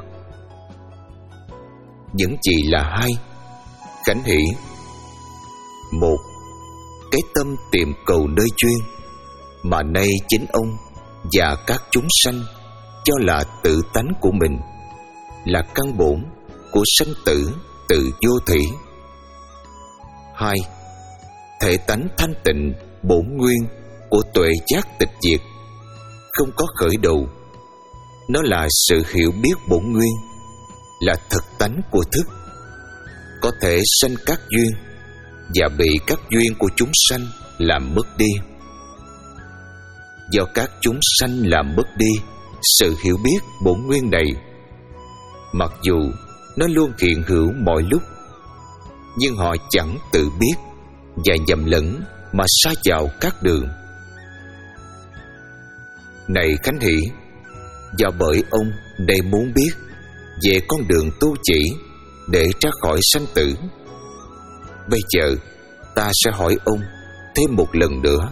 A: Những gì là hai? Khánh hỷ: một, cái tâm tìm cầu nơi duyên mà nay chính ông và các chúng sanh cho là tự tánh của mình, là căn bổn của sanh tử tự vô thủy. Hai, thể tánh thanh tịnh bổn nguyên của tuệ giác tịch diệt, không có khởi đầu. Nó là sự hiểu biết bổn nguyên, là thực tánh của thức, có thể sanh các duyên và bị các duyên của chúng sanh làm mất đi. Do các chúng sanh làm mất đi sự hiểu biết bổn nguyên này, mặc dù nó luôn hiện hữu mọi lúc, nhưng họ chẳng tự biết và nhầm lẫn mà sa vào các đường. Này Khánh Hỷ, do bởi ông đây muốn biết về con đường tu chỉ để ra khỏi sanh tử, bây giờ ta sẽ hỏi ông thêm một lần nữa.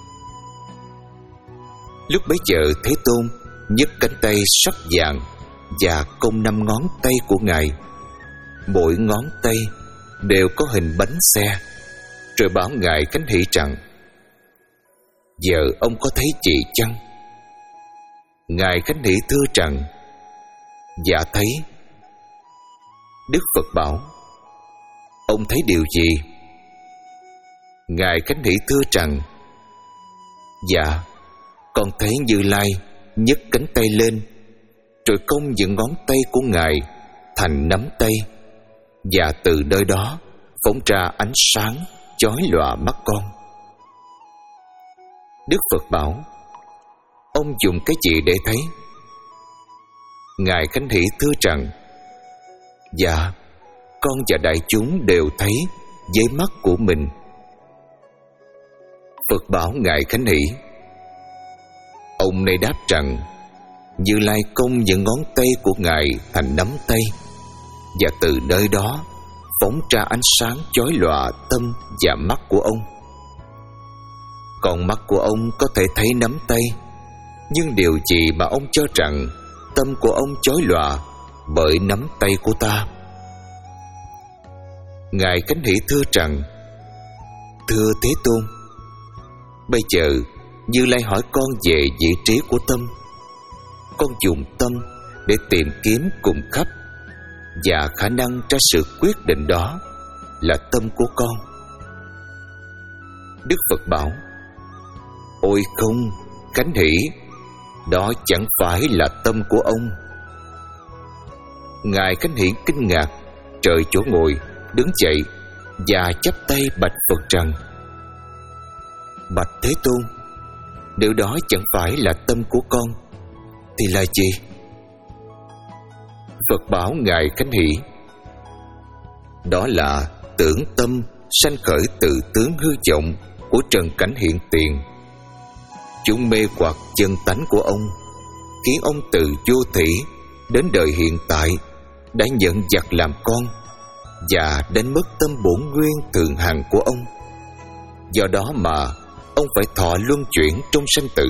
A: Lúc bấy giờ Thế Tôn nhấc cánh tay sắc vàng và cong năm ngón tay của Ngài, mỗi ngón tay đều có hình bánh xe, rồi bảo Ngài Khánh Hỷ rằng: giờ ông có thấy gì chăng? Ngài Khánh Hỷ thưa rằng: dạ thấy. Đức Phật bảo: ông thấy điều gì? Ngài Khánh Hỷ thưa rằng: dạ, con thấy Như Lai nhấc cánh tay lên, rồi cong những ngón tay của Ngài thành nắm tay, và từ nơi đó phóng ra ánh sáng chói lòa mắt con. Đức Phật bảo: ông dùng cái gì để thấy? Ngài Khánh Hỷ thưa rằng: dạ, con và đại chúng đều thấy với mắt của mình. Phật bảo Ngài Khánh Hỷ: ông này đáp rằng: Như Lai cong những ngón tay của Ngài thành nắm tay, và từ nơi đó phóng ra ánh sáng chói lòa tâm và mắt của ông. Còn mắt của ông có thể thấy nắm tay, nhưng điều gì mà ông cho rằng tâm của ông chói lòa bởi nắm tay của ta? Ngài Khánh Hỷ thưa rằng: thưa Thế Tôn, bây giờ Như Lai hỏi con về vị trí của tâm. Con dùng tâm để tìm kiếm cùng khắp, và khả năng ra sự quyết định đó là tâm của con. Đức Phật bảo: ôi không, Khánh Hỷ, đó chẳng phải là tâm của ông. Ngài Khánh Hỷ kinh ngạc, rời chỗ ngồi, đứng dậy và chắp tay bạch Phật rằng: bạch Thế Tôn, nếu đó chẳng phải là tâm của con thì là gì? Phật bảo Ngài Khánh Hỷ: đó là tưởng tâm sanh khởi tự tướng hư vọng của trần cảnh hiện tiền. Chúng mê hoặc chân tánh của ông, khiến ông từ vô thủy đến đời hiện tại đã nhận giặc làm con và đánh mất tâm bổn nguyên thường hằng của ông. Do đó mà ông phải thọ luân chuyển trong sanh tử.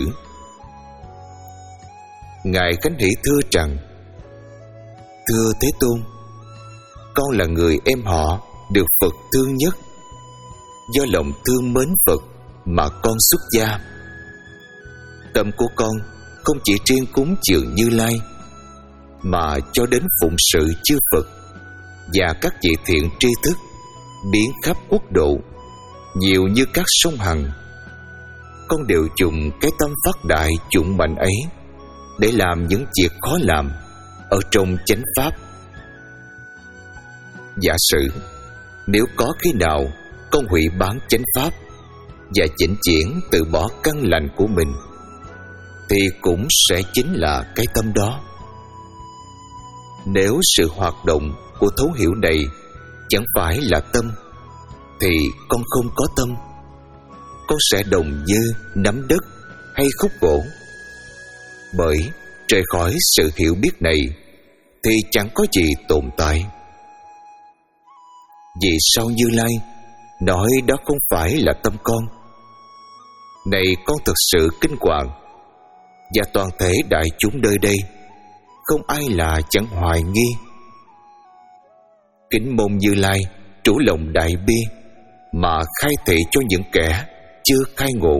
A: Ngài Khánh Hỷ thưa rằng: thưa Thế Tôn, con là người em họ được Phật thương nhất. Do lòng thương mến Phật mà con xuất gia. Tâm của con không chỉ riêng cúng dường Như Lai, mà cho đến phụng sự chư Phật và các vị thiện tri thức biến khắp quốc độ, nhiều như các sông Hằng. Con đều dùng cái tâm phát đại dụng mạnh ấy để làm những việc khó làm ở trong chánh pháp. Giả sử nếu có khi nào con hủy bán chánh pháp và chỉnh chuyển từ bỏ căn lành của mình, thì cũng sẽ chính là cái tâm đó. Nếu sự hoạt động của thấu hiểu này chẳng phải là tâm, thì con không có tâm. Con sẽ đồng như nắm đất hay khúc gỗ. Bởi rời khỏi sự hiểu biết này thì chẳng có gì tồn tại. Vì sao Như Lai nói đó không phải là tâm con? Này con thực sự kinh hoàng, và toàn thể đại chúng nơi đây không ai là chẳng hoài nghi. Kính mong Như Lai trũ lòng đại bi mà khai thị cho những kẻ chưa khai ngộ.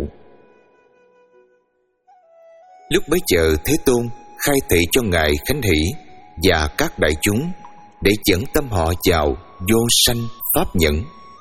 A: Lúc bấy giờ Thế Tôn khai thị cho Ngài Khánh Hỷ và các đại chúng để dẫn tâm họ vào vô sanh pháp nhẫn.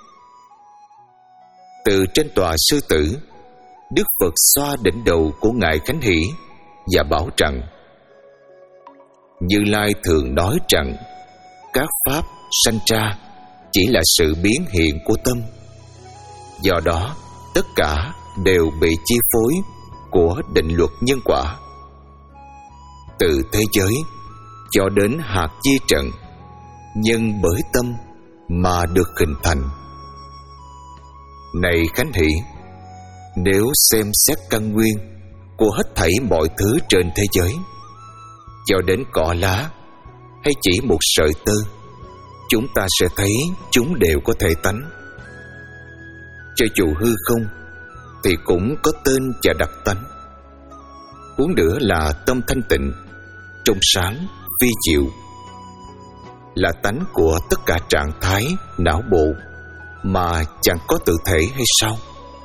A: Từ trên tòa sư tử, Đức Phật xoa đỉnh đầu của Ngài Khánh Hỷ và bảo rằng: Như Lai thường nói rằng các pháp sanh ra chỉ là sự biến hiện của tâm. Do đó tất cả đều bị chi phối của định luật nhân quả. Từ thế giới cho đến hạt chi trận, nhân bởi tâm mà được hình thành. Này Khánh Hỷ, nếu xem xét căn nguyên của hết thảy mọi thứ trên thế giới, cho đến cỏ lá hay chỉ một sợi tơ, chúng ta sẽ thấy chúng đều có thể tánh. Cho dù hư không thì cũng có tên và đặc tánh. Huống nữa là tâm thanh tịnh, trong sáng, vi diệu, là tánh của tất cả trạng thái não bộ mà chẳng có tự thể hay sao?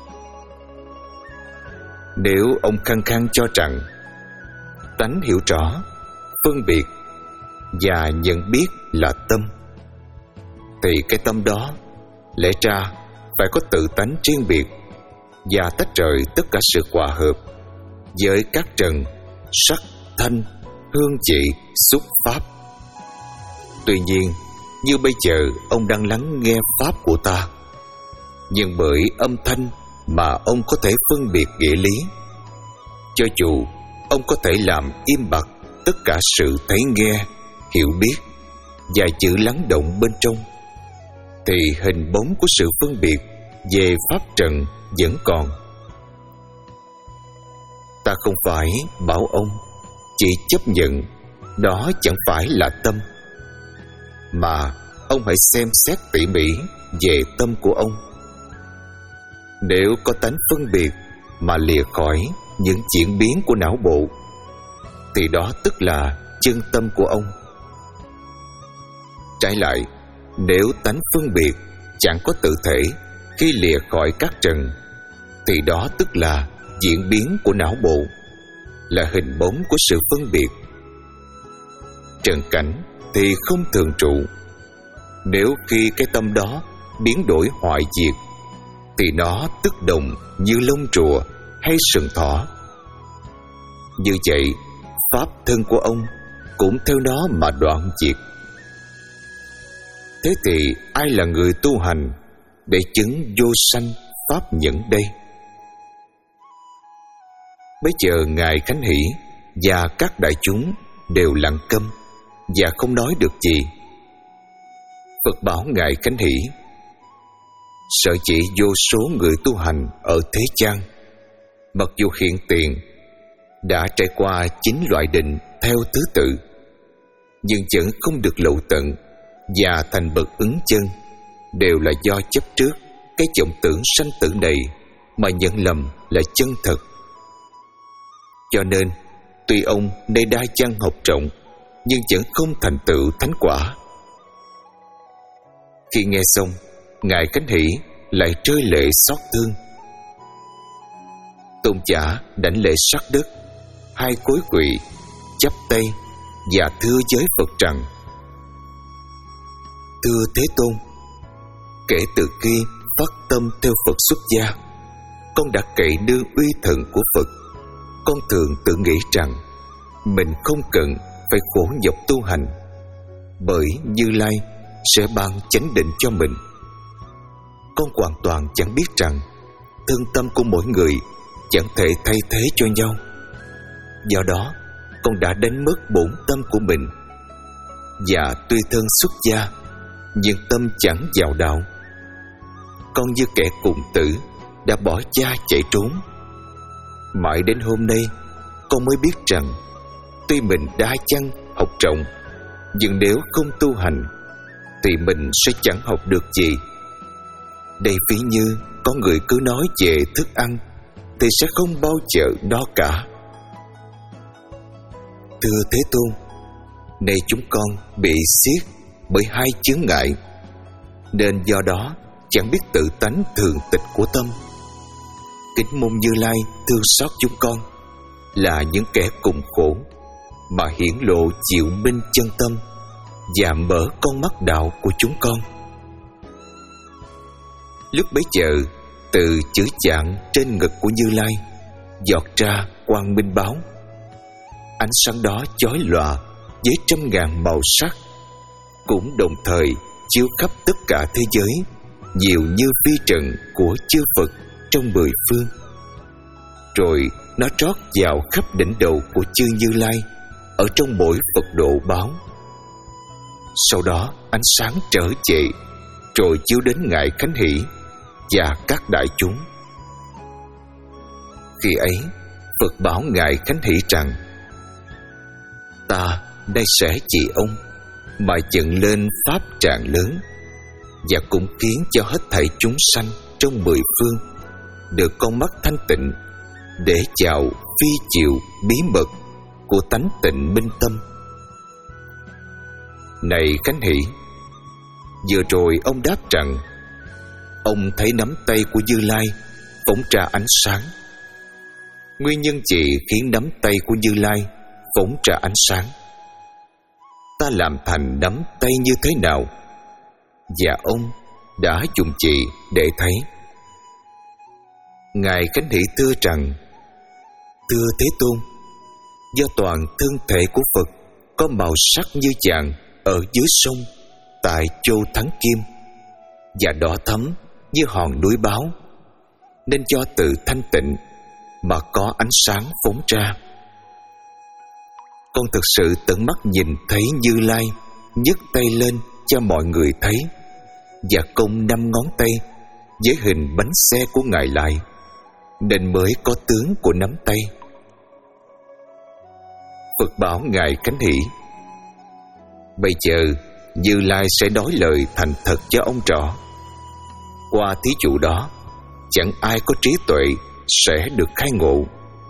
A: Nếu ông khăng khăng cho rằng tánh hiểu rõ, phân biệt và nhận biết là tâm, thì cái tâm đó lẽ ra phải có tự tánh riêng biệt và tách rời tất cả sự hòa hợp với các trần sắc, thanh, hương vị, xúc pháp. Tuy nhiên, như bây giờ ông đang lắng nghe pháp của ta, nhưng bởi âm thanh mà ông có thể phân biệt nghĩa lý. Cho dù ông có thể làm im bặt tất cả sự thấy nghe, hiểu biết và chữ lắng động bên trong, thì hình bóng của sự phân biệt về pháp trần vẫn còn. Ta không phải bảo ông chỉ chấp nhận đó chẳng phải là tâm, mà ông hãy xem xét tỉ mỉ về tâm của ông. Nếu có tánh phân biệt mà lìa khỏi những chuyển biến của não bộ, thì đó tức là chân tâm của ông. Trái lại, nếu tánh phân biệt chẳng có tự thể khi lìa khỏi các trần, thì đó tức là diễn biến của não bộ, là hình bóng của sự phân biệt. Trần cảnh thì không thường trụ. Nếu khi cái tâm đó biến đổi hoại diệt, thì nó tức đồng như lông rùa hay sừng thỏ. Như vậy, pháp thân của ông cũng theo nó mà đoạn diệt. Thế thì ai là người tu hành để chứng vô sanh pháp nhẫn đây? Bây giờ Ngài Khánh Hỷ và các đại chúng đều lặng câm và không nói được gì. Phật bảo Ngài Khánh Hỷ: Sở chỉ vô số người tu hành ở thế gian, mặc dù hiện tiền đã trải qua chín loại định theo thứ tự, nhưng vẫn không được lộ tận và thành bậc ứng chân, đều là do chấp trước cái vọng tưởng sanh tử này mà nhận lầm là chân thật. Cho nên tuy ông nơi đa văn học rộng, nhưng vẫn không thành tựu thánh quả. Khi nghe xong, Ngài Khánh Hỷ lại rơi lệ xót thương. Tôn giả đảnh lễ sát đất, hai cối quỳ, chắp tay và thưa với Phật rằng: Thưa Thế Tôn, kể từ khi phát tâm theo Phật xuất gia, con đã cậy nương uy thần của Phật. Con thường tự nghĩ rằng mình không cần phải khổ nhọc tu hành, bởi Như Lai sẽ ban chánh định cho mình. Con hoàn toàn chẳng biết rằng thân tâm của mỗi người chẳng thể thay thế cho nhau. Do đó, con đã đánh mất bổn tâm của mình, và tuy thân xuất gia nhưng tâm chẳng vào đạo. Con như kẻ cùng tử đã bỏ cha chạy trốn. Mãi đến hôm nay con mới biết rằng tuy mình đa chăng học rộng, nhưng nếu không tu hành thì mình sẽ chẳng học được gì. Đây ví như có người cứ nói về thức ăn thì sẽ không bao giờ no cả. Thưa Thế Tôn, nay chúng con bị xiết bởi hai chướng ngại, nên do đó chẳng biết tự tánh thường tịch của tâm. Kính mong Như Lai thương xót chúng con, là những kẻ cùng khổ, mà hiển lộ diệu minh chân tâm và mở con mắt đạo của chúng con. Lúc bấy giờ, từ chữ chạng trên ngực của Như Lai giọt ra quang minh báo. Ánh sáng đó chói lòa với trăm ngàn màu sắc, cũng đồng thời chiếu khắp tất cả thế giới, nhiều như vi trần của chư Phật trong mười phương. Rồi nó trót vào khắp đỉnh đầu của chư Như Lai ở trong mỗi Phật độ báo. Sau đó ánh sáng trở về, rồi chiếu đến Ngài Khánh Hỷ và các đại chúng. Khi ấy, Phật bảo Ngài Khánh Hỷ rằng: Ta nay sẽ trị ông mà dựng lên pháp tràng lớn, và cũng khiến cho hết thảy chúng sanh trong mười phương được con mắt thanh tịnh để chào phi diệu bí mật của tánh tịnh minh tâm. Này Khánh Hỷ, vừa rồi ông đáp rằng ông thấy nắm tay của Như Lai phóng ra ánh sáng. Nguyên nhân gì khiến nắm tay của Như Lai phóng ra ánh sáng? Ta làm thành nắm tay như thế nào? Và ông đã dùng gì để thấy? Ngài Khánh Hỷ thưa rằng: Thưa Thế Tôn, do toàn thân thể của Phật có màu sắc như vàng ở dưới sông tại châu Thắng Kim, và đỏ thẫm như hòn núi báo, nên do từ thanh tịnh mà có ánh sáng phóng ra. Con thực sự tận mắt nhìn thấy Như Lai nhấc tay lên cho mọi người thấy, và cong năm ngón tay với hình bánh xe của Ngài lại, nên mới có tướng của nắm tay. Phật bảo Ngài Khánh Hỷ: Bây giờ Như Lai sẽ nói lời thành thật cho ông rõ. Qua thí dụ đó, chẳng ai có trí tuệ sẽ được khai ngộ.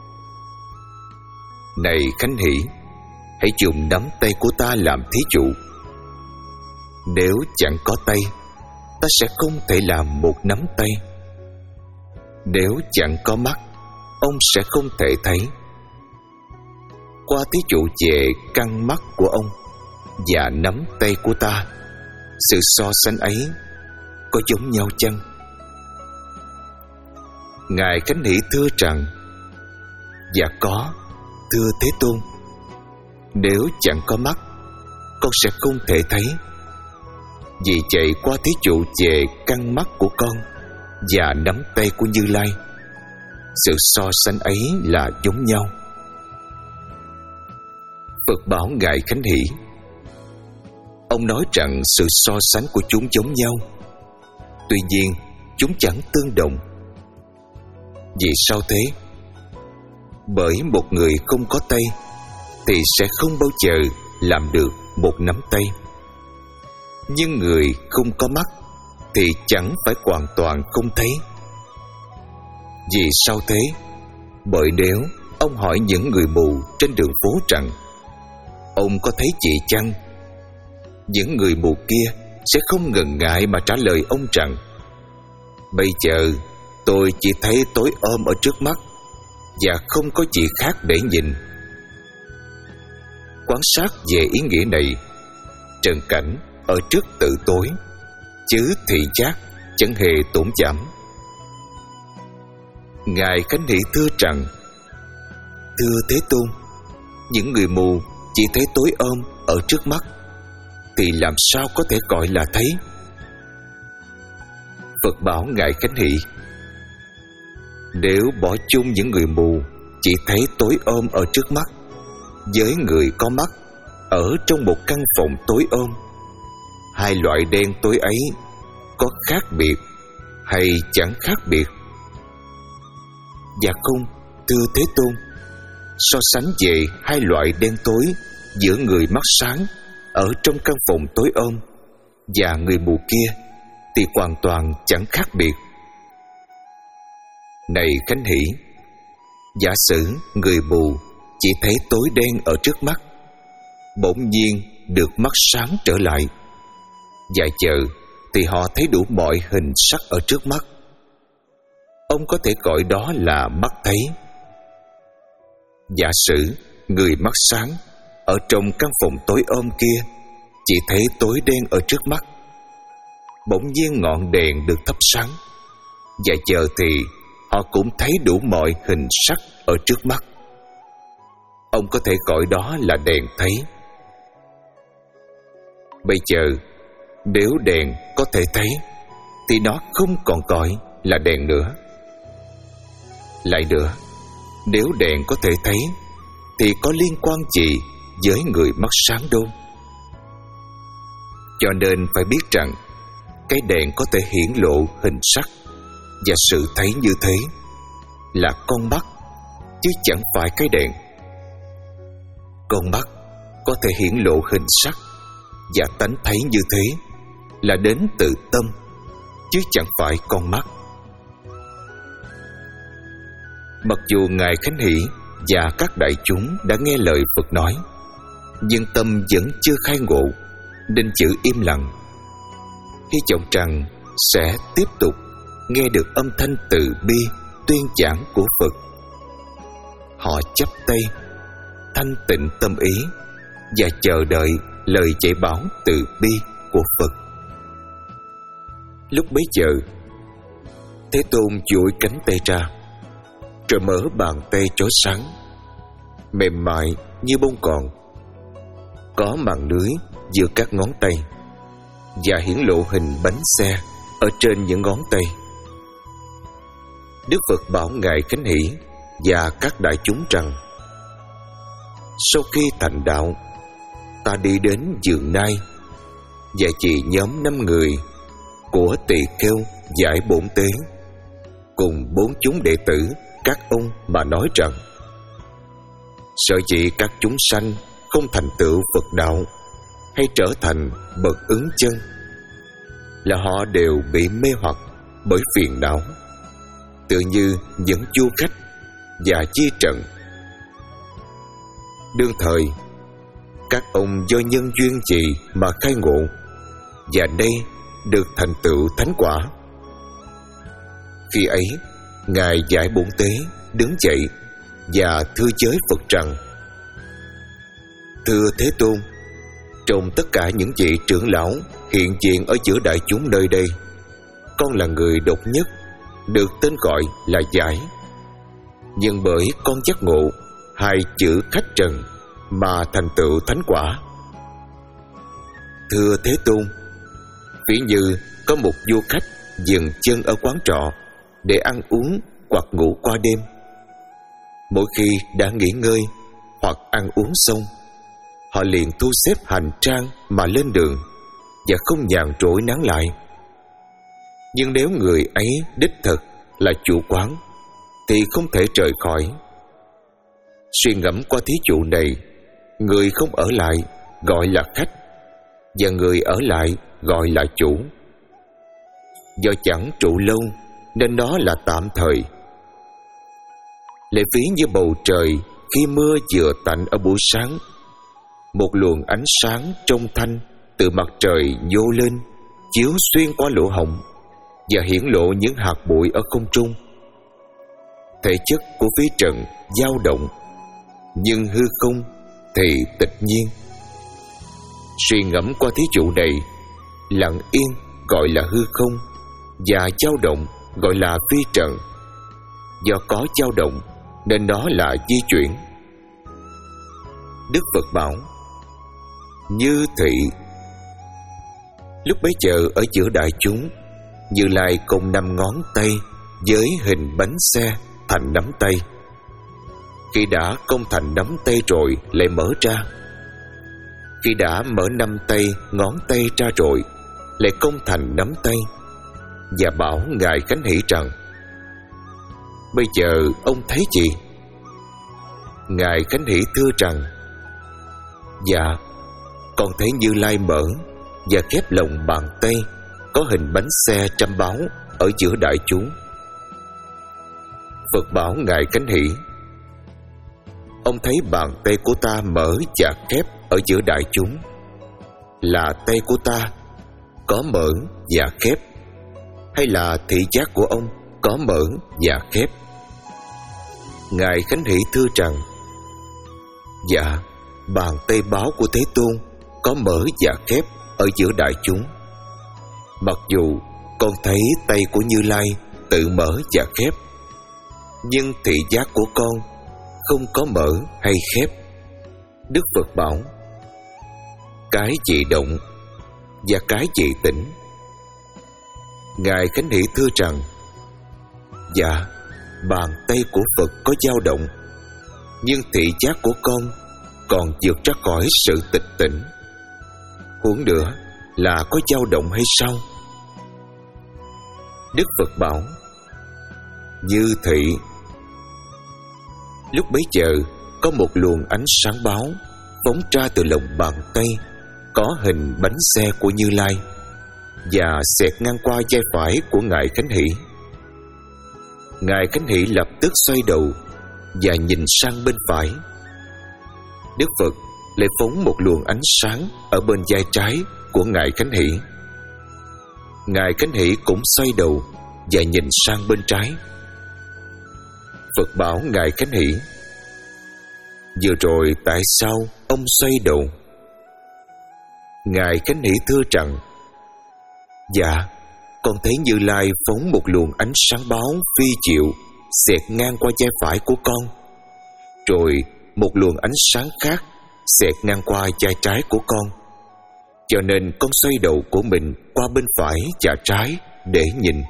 A: Này Khánh Hỷ, hãy dùng nắm tay của ta làm thí dụ. Nếu chẳng có tay, ta sẽ không thể làm một nắm tay. Nếu chẳng có mắt, ông sẽ không thể thấy. Qua thí dụ về căn mắt của ông và nắm tay của ta, sự so sánh ấy có giống nhau chăng? Ngài Khánh Hỷ thưa rằng: Dạ có, thưa Thế Tôn. Nếu chẳng có mắt, con sẽ không thể thấy. Vì vậy qua thí dụ về căn mắt của con và nắm tay của Như Lai, sự so sánh ấy là giống nhau. Phật bảo Ngài Khánh Hỷ: Ông nói rằng sự so sánh của chúng giống nhau, tuy nhiên chúng chẳng tương đồng. Vì sao thế? Bởi một người không có tay thì sẽ không bao giờ làm được một nắm tay, nhưng người không có mắt thì chẳng phải hoàn toàn không thấy. Vì sao thế? Bởi nếu ông hỏi những người mù trên đường phố rằng ông có thấy gì chăng, những người mù kia sẽ không ngần ngại mà trả lời ông rằng: Bây giờ tôi chỉ thấy tối om ở trước mắt và không có gì khác để nhìn. Quan sát về ý nghĩa này, trần cảnh ở trước tự tối, chứ thị giác chẳng hề tổn giảm. Ngài Khánh Hỷ thưa rằng: Thưa Thế Tôn, những người mù chỉ thấy tối om ở trước mắt thì làm sao có thể gọi là thấy? Phật bảo Ngài Khánh Hỷ: Nếu bỏ chung những người mù chỉ thấy tối om ở trước mắt với người có mắt ở trong một căn phòng tối om, hai loại đen tối ấy có khác biệt hay chẳng khác biệt? Dạ không, thưa Thế Tôn. So sánh về hai loại đen tối giữa người mắt sáng ở trong căn phòng tối om và người mù kia thì hoàn toàn chẳng khác biệt. Này Khánh Hỷ, giả sử người mù chỉ thấy tối đen ở trước mắt, bỗng nhiên được mắt sáng trở lại, và chờ thì họ thấy đủ mọi hình sắc ở trước mắt. Ông có thể gọi đó là mắt thấy. Giả sử người mắt sáng ở trong căn phòng tối om kia chỉ thấy tối đen ở trước mắt, bỗng nhiên ngọn đèn được thắp sáng, và chờ thì họ cũng thấy đủ mọi hình sắc ở trước mắt. Ông có thể gọi đó là đèn thấy. Bây giờ, nếu đèn có thể thấy thì nó không còn gọi là đèn nữa. Lại nữa, nếu đèn có thể thấy thì có liên quan gì với người mắt sáng đâu? Cho nên phải biết rằng cái đèn có thể hiển lộ hình sắc và sự thấy như thế là con mắt, chứ chẳng phải cái đèn. Con mắt có thể hiển lộ hình sắc và tánh thấy như thế là đến từ tâm, chứ chẳng phải con mắt. Mặc dù Ngài Khánh Hỷ và các đại chúng đã nghe lời Phật nói, nhưng tâm vẫn chưa khai ngộ nên giữ im lặng, hy vọng rằng sẽ tiếp tục nghe được âm thanh từ bi tuyên giảng của Phật. Họ chắp tay thanh tịnh tâm ý và chờ đợi lời dạy bảo từ bi của Phật. Lúc bấy giờ, Thế Tôn duỗi cánh tay ra, rồi mở bàn tay chói sáng, mềm mại như bông còn, có màn lưới giữa các ngón tay, và hiển lộ hình bánh xe ở trên những ngón tay. Đức Phật bảo Ngài Khánh Hỷ và các đại chúng rằng: sau khi thành đạo, ta đi đến vườn Nai, và chỉ nhóm năm người của Tỳ Kheo giải bổn tế cùng bốn chúng đệ tử các ông mà nói rằng: sở dĩ các chúng sanh không thành tựu Phật đạo hay trở thành bậc ứng chân là họ đều bị mê hoặc bởi phiền não, tự như những du khách và chi trần. Đương thời, các ông do nhân duyên gì mà khai ngộ, và đây được thành tựu thánh quả. Khi ấy, Ngài Giải Bổn Tế đứng dậy và thưa với Phật rằng: thưa Thế Tôn, trong tất cả những vị trưởng lão hiện diện ở giữa đại chúng nơi đây, con là người độc nhất được tên gọi là Giải, nhưng bởi con giác ngộ hai chữ khách trần mà thành tựu thánh quả. Thưa Thế Tôn, ví như có một du khách dừng chân ở quán trọ để ăn uống hoặc ngủ qua đêm. Mỗi khi đã nghỉ ngơi hoặc ăn uống xong, họ liền thu xếp hành trang mà lên đường, và không nhàn rỗi nán lại. Nhưng nếu người ấy đích thực là chủ quán thì không thể rời khỏi. Suy ngẫm qua thí dụ này, người không ở lại gọi là khách, và người ở lại gọi là chủ. Do chẳng trụ lâu nên nó là tạm thời. Lệ ví như bầu trời khi mưa vừa tạnh ở buổi sáng, một luồng ánh sáng trong thanh từ mặt trời nhô lên, chiếu xuyên qua lỗ hổng và hiển lộ những hạt bụi ở không trung. Thể chất của phía trần dao động, nhưng hư không thì tịch nhiên. Suy ngẫm qua thí dụ này, lặng yên gọi là hư không, và dao động gọi là phi trần. Do có dao động nên nó là di chuyển. Đức Phật bảo: như thị. Lúc bấy giờ ở giữa đại chúng, Như Lai cùng năm ngón tay với hình bánh xe thành nắm tay. Khi đã công thành nắm tay rồi lại mở ra. Khi đã mở năm tay, ngón tay ra rồi, lại công thành nắm tay, và bảo Ngài Khánh Hỷ rằng: bây giờ ông thấy gì? Ngài Khánh Hỷ thưa rằng: dạ, con thấy Như Lai mở và khép lòng bàn tay có hình bánh xe trăm báo ở giữa đại chúng. Phật bảo Ngài Khánh Hỷ: ông thấy bàn tay của ta mở và khép ở giữa đại chúng, là tay của ta có mở và khép, hay là thị giác của ông có mở và khép? Ngài Khánh Hỷ thưa rằng: dạ, bàn tay báo của Thế Tôn có mở và khép ở giữa đại chúng. Mặc dù con thấy tay của Như Lai tự mở và khép, nhưng thị giác của con không có mở hay khép. Đức Phật bảo: cái gì động và cái gì tĩnh? Ngài Khánh Hỷ thưa rằng: dạ, bàn tay của Phật có dao động, nhưng thị giác của con còn vượt ra khỏi sự tịch tỉnh. Huống nữa là có dao động hay sao? Đức Phật bảo: như thị. Lúc bấy giờ có một luồng ánh sáng báo phóng ra từ lòng bàn tay có hình bánh xe của Như Lai và xẹt ngang qua vai phải của Ngài Khánh Hỷ. Ngài Khánh Hỷ lập tức xoay đầu và nhìn sang bên phải. Đức Phật lại phóng một luồng ánh sáng ở bên vai trái của Ngài Khánh Hỷ. Ngài Khánh Hỷ cũng xoay đầu và nhìn sang bên trái. Phật bảo Ngài Khánh Hỷ: vừa rồi tại sao ông xoay đầu? Ngài Khánh Hỷ thưa rằng: dạ, con thấy Như Lai phóng một luồng ánh sáng báo phi diệu xẹt ngang qua vai phải của con, rồi một luồng ánh sáng khác xẹt ngang qua vai trái của con, cho nên con xoay đầu của mình qua bên phải và trái để nhìn.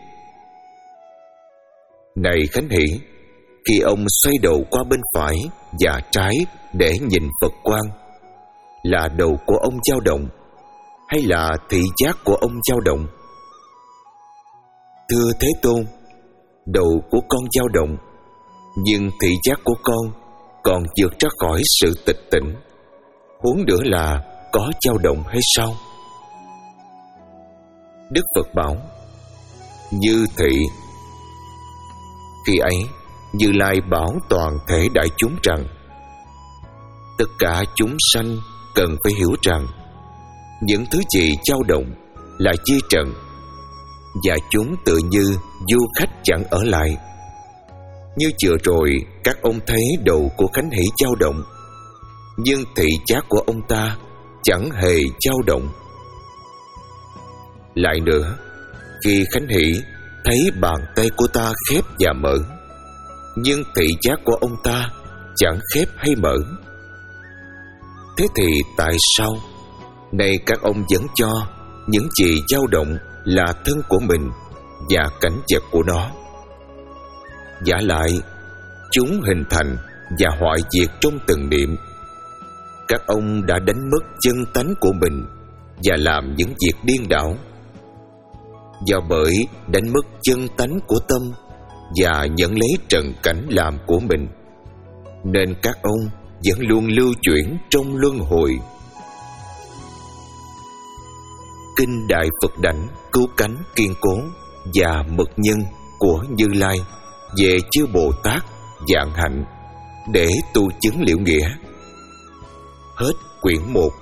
A: Này Khánh Hỷ, khi ông xoay đầu qua bên phải và trái để nhìn Phật quang, là đầu của ông dao động hay là thị giác của ông dao động? Thưa Thế Tôn, đầu của con dao động, nhưng thị giác của con còn vượt ra khỏi sự tịch tỉnh. Huống nữa là có dao động hay sao? Đức Phật bảo: như thị. Khi ấy, Như Lai bảo toàn thể đại chúng rằng: tất cả chúng sanh cần phải hiểu rằng những thứ gì dao động là di trần, và chúng tự như du khách chẳng ở lại. Như vừa rồi các ông thấy đầu của Khánh Hỷ dao động, nhưng thị giác của ông ta chẳng hề dao động. Lại nữa, khi Khánh Hỷ thấy bàn tay của ta khép và mở, nhưng thị giác của ông ta chẳng khép hay mở. Thế thì tại sao nay các ông vẫn cho những gì dao động là thân của mình và cảnh vật của nó? Vả lại, chúng hình thành và hoại diệt trong từng niệm. Các ông đã đánh mất chân tánh của mình và làm những việc điên đảo. Do bởi đánh mất chân tánh của tâm và nhận lấy trần cảnh làm của mình, nên các ông vẫn luôn lưu chuyển trong luân hồi. Kinh Đại Phật Đảnh Cứu Cánh Kiên Cố và Mật Nhân của Như Lai về chư Bồ Tát vạn hạnh để tu chứng liễu nghĩa. Hết quyển một.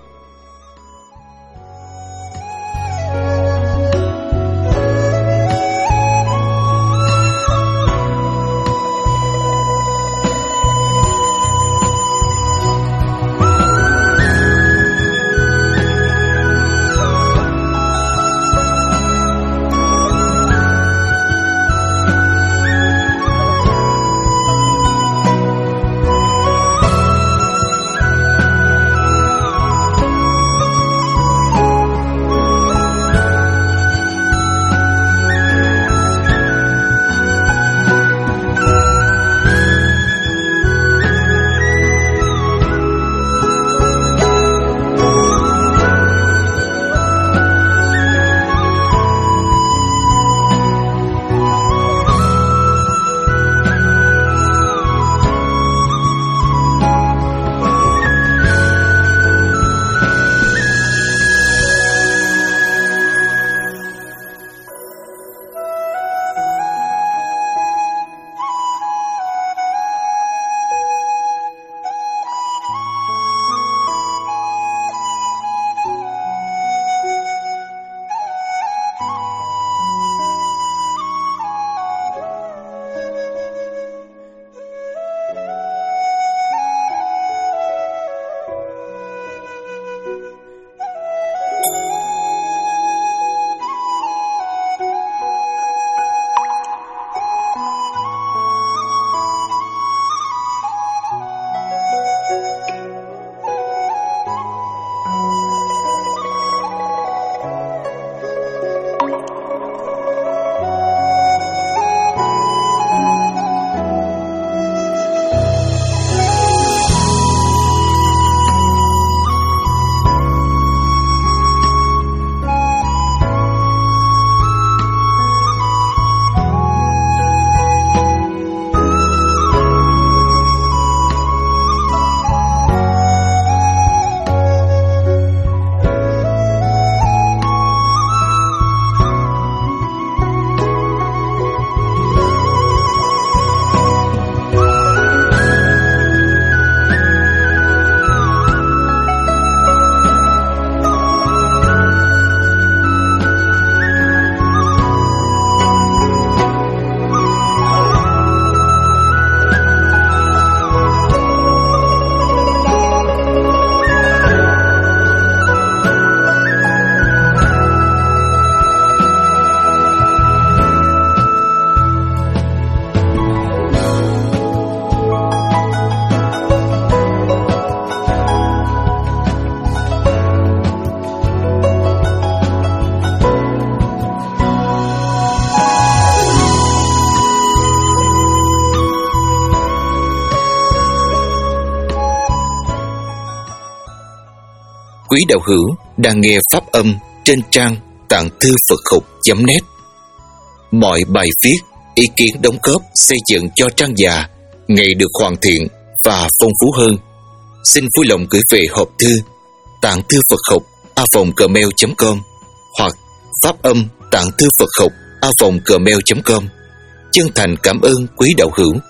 A: quý đạo hữu đang nghe pháp âm trên trang tạng thư Phật học chấm net. Mọi bài viết, ý kiến đóng góp xây dựng cho trang già ngày được hoàn thiện và phong phú hơn. Xin vui lòng gửi về hộp thư tạng thư Phật học a vòng gmail chấm com hoặc pháp âm tạng thư Phật học a vòng gmail chấm com. Chân thành cảm ơn quý đạo hữu.